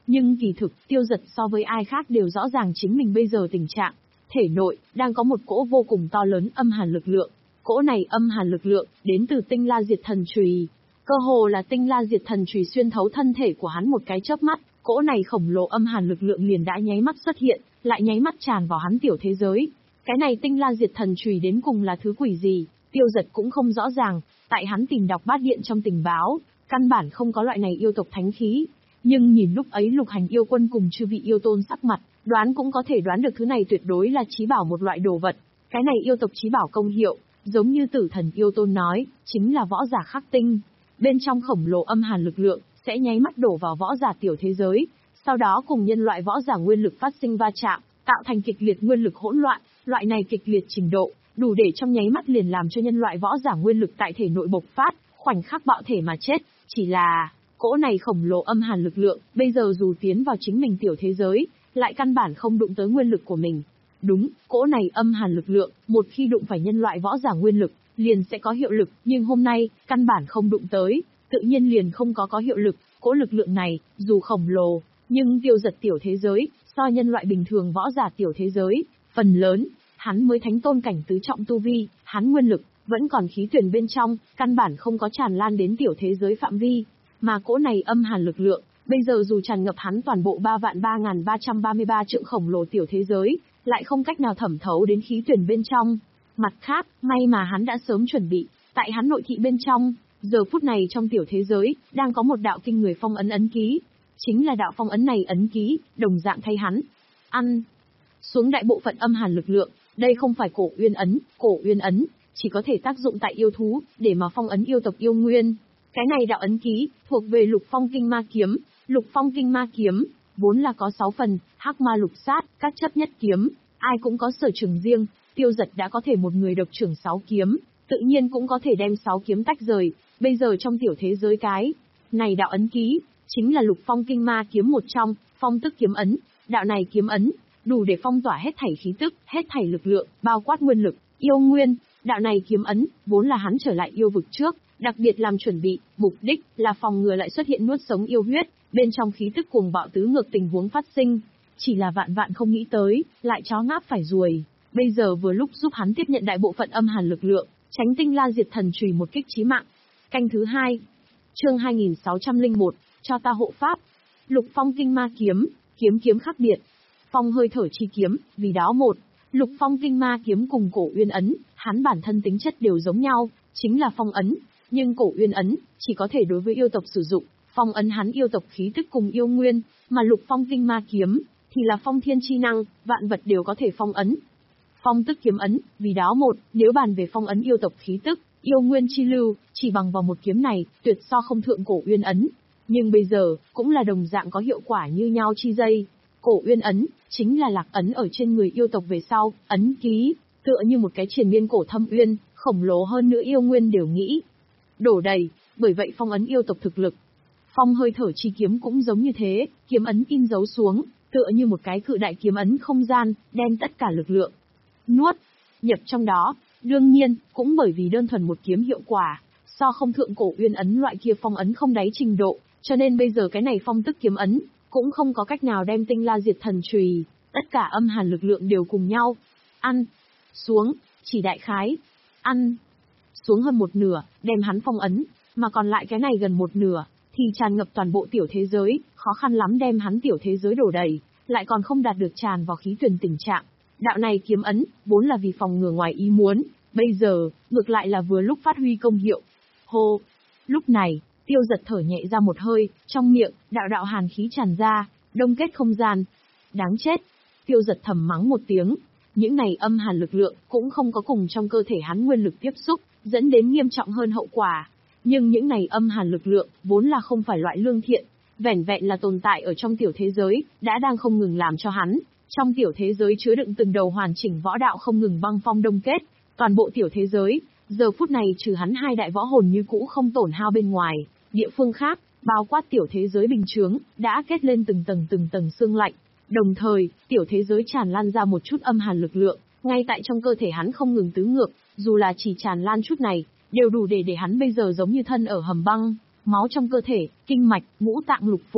Nhưng kỳ thực, Tiêu Dật so với ai khác đều rõ ràng chính mình bây giờ tình trạng. Thể nội, đang có một cỗ vô cùng to lớn âm hàn lực lượng. Cỗ này âm hàn lực lượng, đến từ tinh la diệt thần chùy. Cơ hồ là tinh la diệt thần chùy xuyên thấu thân thể của hắn một cái chớp mắt, cỗ này khổng lồ âm hàn lực lượng liền đã nháy mắt xuất hiện, lại nháy mắt tràn vào hắn tiểu thế giới. Cái này tinh la diệt thần chùy đến cùng là thứ quỷ gì, Tiêu Dật cũng không rõ ràng, tại hắn tìm đọc bát điện trong tình báo, căn bản không có loại này yêu tộc thánh khí. Nhưng nhìn lúc ấy Lục Hành yêu quân cùng chư vị yêu tôn sắc mặt, đoán cũng có thể đoán được thứ này tuyệt đối là chí bảo một loại đồ vật. Cái này yêu tộc chí bảo công hiệu, giống như Tử Thần yêu tôn nói, chính là võ giả khắc tinh. Bên trong khổng lồ âm hàn lực lượng, sẽ nháy mắt đổ vào võ giả tiểu thế giới, sau đó cùng nhân loại võ giả nguyên lực phát sinh va chạm, tạo thành kịch liệt nguyên lực hỗn loạn, loại này kịch liệt trình độ, đủ để trong nháy mắt liền làm cho nhân loại võ giả nguyên lực tại thể nội bộc phát, khoảnh khắc bạo thể mà chết, chỉ là cỗ này khổng lồ âm hàn lực lượng, bây giờ dù tiến vào chính mình tiểu thế giới, lại căn bản không đụng tới nguyên lực của mình. Đúng, cỗ này âm hàn lực lượng, một khi đụng phải nhân loại võ giả nguyên lực, liền sẽ có hiệu lực, nhưng hôm nay, căn bản không đụng tới, tự nhiên liền không có có hiệu lực. Cỗ lực lượng này, dù khổng lồ, nhưng Tiêu Dật tiểu thế giới, so nhân loại bình thường võ giả tiểu thế giới, phần lớn, hắn mới thánh tôn cảnh tứ trọng tu vi, hắn nguyên lực, vẫn còn khí tuyển bên trong, căn bản không có tràn lan đến tiểu thế giới phạm vi. Mà cỗ này âm hàn lực lượng, bây giờ dù tràn ngập hắn toàn bộ ba vạn ba nghìn ba trăm ba mươi ba trượng khổng lồ tiểu thế giới, lại không cách nào thẩm thấu đến khí tuyển bên trong. Mặt khác, may mà hắn đã sớm chuẩn bị, tại hắn nội thị bên trong, giờ phút này trong tiểu thế giới, đang có một đạo kinh người phong ấn ấn ký. Chính là đạo phong ấn này ấn ký, đồng dạng thay hắn. Ăn xuống đại bộ phận âm hàn lực lượng, đây không phải cổ uyên ấn, cổ uyên ấn, chỉ có thể tác dụng tại yêu thú, để mà phong ấn yêu tộc yêu nguyên. Cái này đạo ấn ký, thuộc về lục phong kinh ma kiếm, lục phong kinh ma kiếm, vốn là có sáu phần, hắc ma lục sát, các chấp nhất kiếm, ai cũng có sở trường riêng, Tiêu Dật đã có thể một người độc trưởng sáu kiếm, tự nhiên cũng có thể đem sáu kiếm tách rời, bây giờ trong tiểu thế giới cái này đạo ấn ký, chính là lục phong kinh ma kiếm một trong, phong tức kiếm ấn, đạo này kiếm ấn, đủ để phong tỏa hết thảy khí tức, hết thảy lực lượng, bao quát nguyên lực, yêu nguyên, đạo này kiếm ấn, vốn là hắn trở lại yêu vực trước, đặc biệt làm chuẩn bị, mục đích là phòng ngừa lại xuất hiện nuốt sống yêu huyết, bên trong khí tức cuồng bạo tứ ngược tình huống phát sinh. Chỉ là vạn vạn không nghĩ tới, lại chó ngáp phải ruồi, bây giờ vừa lúc giúp hắn tiếp nhận đại bộ phận âm hàn lực lượng, tránh tinh la diệt thần chùy một kích chí mạng. Canh thứ hai, chương hai nghìn sáu trăm lẻ một, cho ta hộ pháp. Lục phong kinh ma kiếm, kiếm kiếm khác biệt. Phong hơi thở chi kiếm, vì đó một. Lục phong kinh ma kiếm cùng cổ uyên ấn, hắn bản thân tính chất đều giống nhau, chính là phong ấn, nhưng cổ uyên ấn chỉ có thể đối với yêu tộc sử dụng, phong ấn hắn yêu tộc khí tức cùng yêu nguyên, mà lục phong kinh ma kiếm thì là phong thiên chi năng, vạn vật đều có thể phong ấn. Phong tức kiếm ấn, vì đó một, nếu bàn về phong ấn yêu tộc khí tức, yêu nguyên chi lưu, chỉ bằng vào một kiếm này, tuyệt so không thượng cổ uyên ấn. Nhưng bây giờ, cũng là đồng dạng có hiệu quả như nhau chi dây. Cổ uyên ấn, chính là lạc ấn ở trên người yêu tộc về sau, ấn ký, tựa như một cái triền miên cổ thâm uyên, khổng lồ hơn nữa yêu nguyên đều nghĩ. Đổ đầy, bởi vậy phong ấn yêu tộc thực lực. Phong hơi thở chi kiếm cũng giống như thế, kiếm ấn in dấu xuống, tựa như một cái cự đại kiếm ấn không gian, đem tất cả lực lượng nuốt, nhập trong đó. Đương nhiên, cũng bởi vì đơn thuần một kiếm hiệu quả, so không thượng cổ uyên ấn loại kia phong ấn không đáy trình độ, cho nên bây giờ cái này phong tức kiếm ấn, cũng không có cách nào đem tinh la diệt thần chùy, tất cả âm hàn lực lượng đều cùng nhau. Ăn, xuống, chỉ đại khái, ăn, xuống hơn một nửa, đem hắn phong ấn, mà còn lại cái này gần một nửa, thì tràn ngập toàn bộ tiểu thế giới, khó khăn lắm đem hắn tiểu thế giới đổ đầy, lại còn không đạt được tràn vào khí tuyển tình trạng. Đạo này kiếm ấn, vốn là vì phòng ngừa ngoài ý muốn, bây giờ, ngược lại là vừa lúc phát huy công hiệu. Hô! Lúc này, Tiêu Dật thở nhẹ ra một hơi, trong miệng, đạo đạo hàn khí tràn ra, đông kết không gian. Đáng chết! Tiêu Dật thầm mắng một tiếng. Những này âm hàn lực lượng, cũng không có cùng trong cơ thể hắn nguyên lực tiếp xúc, dẫn đến nghiêm trọng hơn hậu quả. Nhưng những này âm hàn lực lượng, vốn là không phải loại lương thiện, vẻn vẹn là tồn tại ở trong tiểu thế giới, đã đang không ngừng làm cho hắn. Trong tiểu thế giới chứa đựng từng đầu hoàn chỉnh võ đạo không ngừng băng phong đông kết, toàn bộ tiểu thế giới, giờ phút này trừ hắn hai đại võ hồn như cũ không tổn hao bên ngoài, địa phương khác, bao quát tiểu thế giới bình chướng, đã kết lên từng tầng từng tầng xương lạnh. Đồng thời, tiểu thế giới tràn lan ra một chút âm hàn lực lượng, ngay tại trong cơ thể hắn không ngừng tứ ngược, dù là chỉ tràn lan chút này, đều đủ để để hắn bây giờ giống như thân ở hầm băng, máu trong cơ thể, kinh mạch, ngũ tạng lục phủ,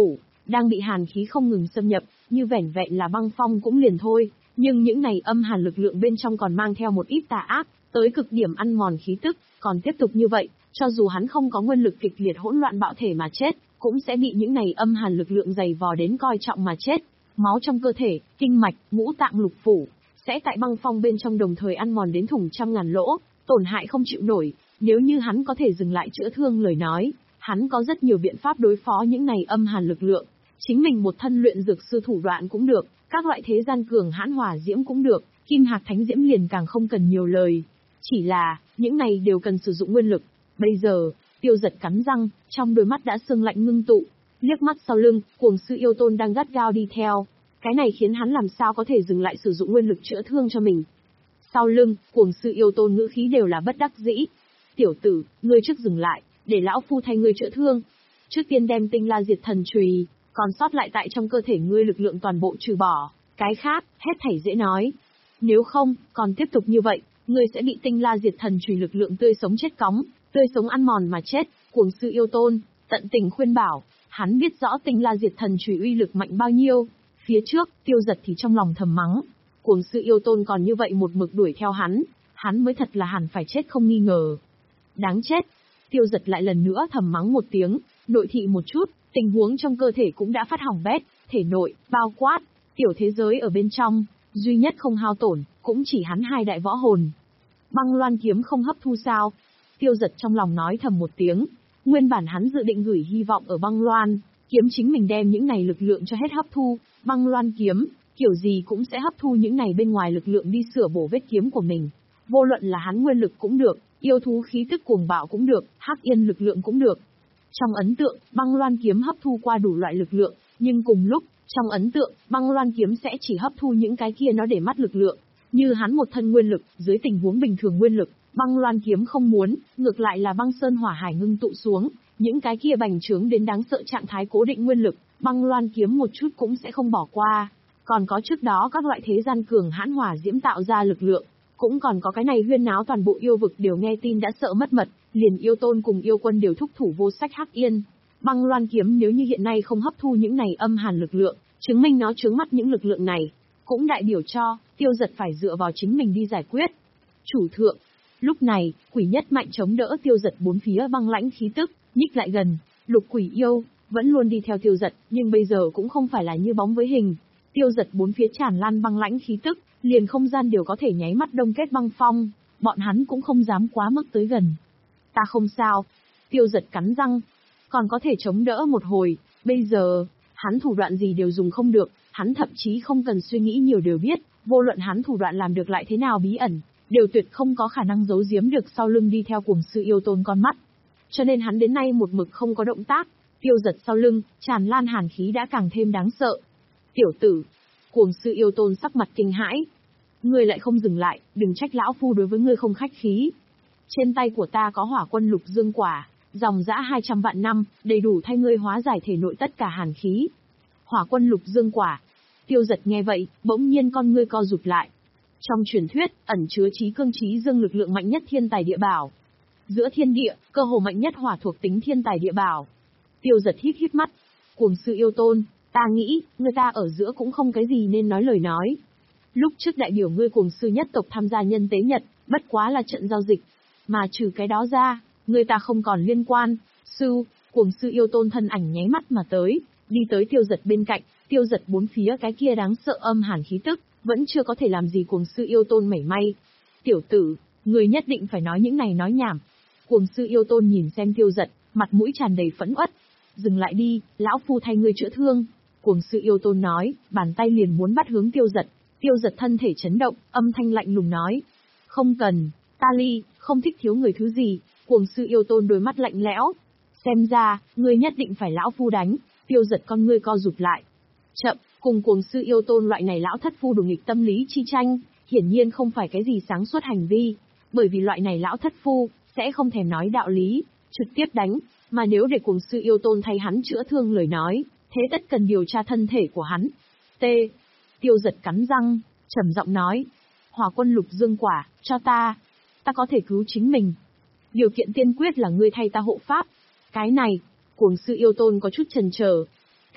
đang bị hàn khí không ngừng xâm nhập, như vẻn vẹn là băng phong cũng liền thôi, nhưng những này âm hàn lực lượng bên trong còn mang theo một ít tà ác, tới cực điểm ăn mòn khí tức, còn tiếp tục như vậy, cho dù hắn không có nguyên lực kịch liệt hỗn loạn bạo thể mà chết, cũng sẽ bị những này âm hàn lực lượng dày vò đến coi trọng mà chết. Máu trong cơ thể, kinh mạch, ngũ tạng lục phủ, sẽ tại băng phong bên trong đồng thời ăn mòn đến thủng trăm ngàn lỗ, tổn hại không chịu nổi. Nếu như hắn có thể dừng lại chữa thương lời nói, hắn có rất nhiều biện pháp đối phó những này âm hàn lực lượng. Chính mình một thân luyện dược sư thủ đoạn cũng được, các loại thế gian cường hãn hỏa diễm cũng được, kim hạc thánh diễm liền càng không cần nhiều lời. Chỉ là, những này đều cần sử dụng nguyên lực. Bây giờ, Tiêu Giật cắn răng, trong đôi mắt đã sương lạnh ngưng tụ, liếc mắt sau lưng, cuồng sư yêu tôn đang gắt gao đi theo. Cái này khiến hắn làm sao có thể dừng lại sử dụng nguyên lực chữa thương cho mình. Sau lưng, cuồng sư yêu tôn ngữ khí đều là bất đắc dĩ. Tiểu tử, ngươi trước dừng lại, để lão phu thay ngươi chữa thương. Trước tiên đem tinh la diệt thần chùy, còn sót lại tại trong cơ thể ngươi lực lượng toàn bộ trừ bỏ. Cái khác, hết thảy dễ nói. Nếu không, còn tiếp tục như vậy, ngươi sẽ bị tinh la diệt thần chùy lực lượng tươi sống chết cóng, tươi sống ăn mòn mà chết. Cuồng sư yêu tôn, tận tình khuyên bảo, hắn biết rõ tinh la diệt thần chùy uy lực mạnh bao nhiêu. Phía trước, Tiêu Giật thì trong lòng thầm mắng. Cuồng sư yêu tôn còn như vậy một mực đuổi theo hắn, hắn mới thật là hẳn phải chết không nghi ngờ. Đáng chết. Tiêu Giật lại lần nữa thầm mắng một tiếng, nội thị một chút, tình huống trong cơ thể cũng đã phát hỏng bét, thể nội, bao quát, tiểu thế giới ở bên trong, duy nhất không hao tổn, cũng chỉ hắn hai đại võ hồn. Băng loan kiếm không hấp thu sao? Tiêu Giật trong lòng nói thầm một tiếng, nguyên bản hắn dự định gửi hy vọng ở băng loan, kiếm chính mình đem những này lực lượng cho hết hấp thu, băng loan kiếm, kiểu gì cũng sẽ hấp thu những này bên ngoài lực lượng đi sửa bổ vết kiếm của mình. Vô luận là hắn nguyên lực cũng được, yêu thú khí tức cuồng bạo cũng được, hắc yên lực lượng cũng được. Trong ấn tượng, băng loan kiếm hấp thu qua đủ loại lực lượng, nhưng cùng lúc, trong ấn tượng, băng loan kiếm sẽ chỉ hấp thu những cái kia nó để mắt lực lượng. Như hắn một thân nguyên lực, dưới tình huống bình thường nguyên lực, băng loan kiếm không muốn, ngược lại là băng sơn hỏa hải ngưng tụ xuống, những cái kia bành trướng đến đáng sợ trạng thái cố định nguyên lực, băng loan kiếm một chút cũng sẽ không bỏ qua. Còn có trước đó các loại thế gian cường hãn hỏa diễm tạo ra lực lượng, cũng còn có cái này huyên náo toàn bộ yêu vực đều nghe tin đã sợ mất mật, liền yêu tôn cùng yêu quân đều thúc thủ vô sách hắc yên. Băng loan kiếm nếu như hiện nay không hấp thu những này âm hàn lực lượng, chứng minh nó chướng mắt những lực lượng này, cũng đại biểu cho, Tiêu Giật phải dựa vào chính mình đi giải quyết. Chủ thượng, lúc này, quỷ nhất mạnh chống đỡ Tiêu Giật bốn phía băng lãnh khí tức, nhích lại gần, lục quỷ yêu, vẫn luôn đi theo Tiêu Giật, nhưng bây giờ cũng không phải là như bóng với hình. Tiêu Giật bốn phía tràn lan băng lãnh khí tức, liền không gian đều có thể nháy mắt đông kết băng phong, bọn hắn cũng không dám quá mức tới gần. Ta không sao. Tiêu Giật cắn răng, còn có thể chống đỡ một hồi, bây giờ, hắn thủ đoạn gì đều dùng không được, hắn thậm chí không cần suy nghĩ nhiều đều biết, vô luận hắn thủ đoạn làm được lại thế nào bí ẩn, đều tuyệt không có khả năng giấu giếm được sau lưng đi theo cuồng sư yêu tôn con mắt. Cho nên hắn đến nay một mực không có động tác, Tiêu Giật sau lưng, tràn lan hàn khí đã càng thêm đáng sợ. Tiểu tử, cuồng sư yêu tôn sắc mặt kinh hãi. Ngươi lại không dừng lại, đừng trách lão phu đối với ngươi không khách khí. Trên tay của ta có hỏa quân lục dương quả, dòng dã hai trăm vạn năm, đầy đủ thay ngươi hóa giải thể nội tất cả hàn khí. Hỏa quân lục dương quả. Tiêu Giật nghe vậy, bỗng nhiên con ngươi co rụt lại. Trong truyền thuyết, ẩn chứa trí cương trí dương lực lượng mạnh nhất thiên tài địa bảo. Giữa thiên địa, cơ hồ mạnh nhất hỏa thuộc tính thiên tài địa bảo. Tiêu Giật híp híp mắt. Cuồng sư yêu tôn, ta nghĩ, người ta ở giữa cũng không cái gì nên nói lời nói. Lúc trước đại biểu ngươi cuồng sư nhất tộc tham gia nhân tế nhật, bất quá là trận giao dịch. Mà trừ cái đó ra, người ta không còn liên quan. Sư, cuồng sư yêu tôn thân ảnh nháy mắt mà tới, đi tới Tiêu Giật bên cạnh, Tiêu Giật bốn phía cái kia đáng sợ âm hàn khí tức, vẫn chưa có thể làm gì cuồng sư yêu tôn mảy may. Tiểu tử, người nhất định phải nói những này nói nhảm. Cuồng sư yêu tôn nhìn xem Tiêu Giật, mặt mũi tràn đầy phẫn uất. Dừng lại đi, lão phu thay ngươi chữa thương. Cuồng sư yêu tôn nói, bàn tay liền muốn bắt hướng Tiêu Giật. Tiêu Giật thân thể chấn động, âm thanh lạnh lùng nói. Không cần, ta ly, không thích thiếu người thứ gì. Cuồng sư yêu tôn đôi mắt lạnh lẽo. Xem ra, ngươi nhất định phải lão phu đánh. Tiêu Giật con ngươi co rụt lại. Chậm, cùng cuồng sư yêu tôn loại này lão thất phu đùa nghịch tâm lý chi tranh, hiển nhiên không phải cái gì sáng suốt hành vi. Bởi vì loại này lão thất phu, sẽ không thèm nói đạo lý, trực tiếp đánh. Mà nếu để cuồng sư yêu tôn thay hắn chữa thương lời nói, thế tất cần điều tra thân thể của hắn. T. Tiêu Giật cắn răng, trầm giọng nói. Hỏa quân lục dương quả, cho ta. Ta có thể cứu chính mình. Điều kiện tiên quyết là ngươi thay ta hộ pháp. Cái này, cuồng sư yêu tôn có chút chần chờ.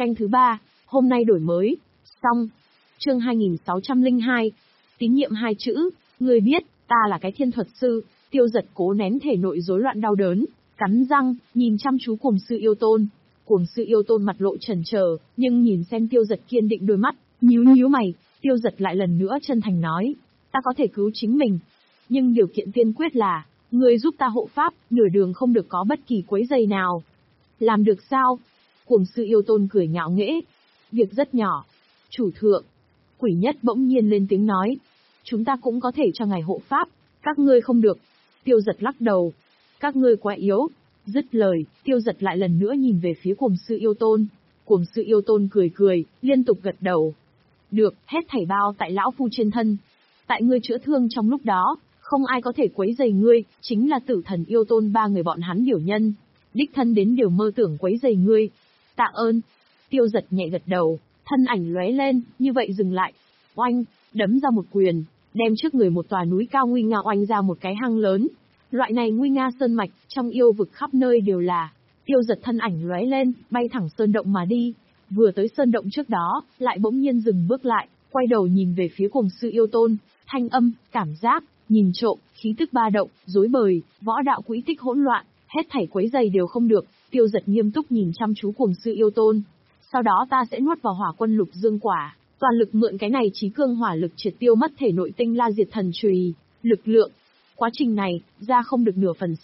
Canh thứ ba, hôm nay đổi mới. Xong. Chương hai nghìn sáu trăm lẻ hai. Tín nhiệm hai chữ, ngươi biết, ta là cái thiên thuật sư. Tiêu Giật cố nén thể nội rối loạn đau đớn, cắn răng, nhìn chăm chú Cuồng Sư Yêu Tôn. Cuồng Sư Yêu Tôn mặt lộ chần chờ, nhưng nhìn xem Tiêu Giật kiên định đôi mắt, nhíu nhíu mày. Tiêu Giật lại lần nữa chân thành nói, ta có thể cứu chính mình, nhưng điều kiện tiên quyết là, ngươi giúp ta hộ pháp, nửa đường không được có bất kỳ quấy rầy nào. Làm được sao? Cuồng Sư Yêu Tôn cười ngạo nghễ. Việc rất nhỏ. Chủ thượng. Quỷ Nhất bỗng nhiên lên tiếng nói. Chúng ta cũng có thể cho ngài hộ pháp, các ngươi không được. Tiêu Giật lắc đầu. Các ngươi quá yếu. Dứt lời, Tiêu Giật lại lần nữa nhìn về phía Cuồng Sư Yêu Tôn. Cuồng Sư Yêu Tôn cười cười, liên tục gật đầu. Được, hết thảy bao tại lão phu trên thân. Tại ngươi chữa thương trong lúc đó, không ai có thể quấy rầy ngươi, chính là Tử Thần Yêu Tôn ba người bọn hắn điều nhân. Đích thân đến đều mơ tưởng quấy rầy ngươi. Tạ ơn. Tiêu Giật nhẹ gật đầu, thân ảnh lóe lên, như vậy dừng lại. Oanh, đấm ra một quyền, đem trước người một tòa núi cao nguy nga oanh ra một cái hang lớn. Loại này nguy nga sơn mạch, trong yêu vực khắp nơi đều là. Tiêu Giật thân ảnh lóe lên, bay thẳng sơn động mà đi. Vừa tới sơn động trước đó, lại bỗng nhiên dừng bước lại, quay đầu nhìn về phía Cuồng Sư Yêu Tôn, thanh âm, cảm giác, nhìn trộm, khí tức ba động, rối bời, võ đạo quỹ tích hỗn loạn, hết thảy quấy giày đều không được. Tiêu Giật nghiêm túc nhìn chăm chú Cuồng Sư Yêu Tôn. Sau đó ta sẽ nuốt vào Hỏa Quân Lục Dương Quả, toàn lực mượn cái này chí cương hỏa lực triệt tiêu mất thể nội Tinh La Diệt Thần Chùy, lực lượng. Quá trình này, ra không được nửa phần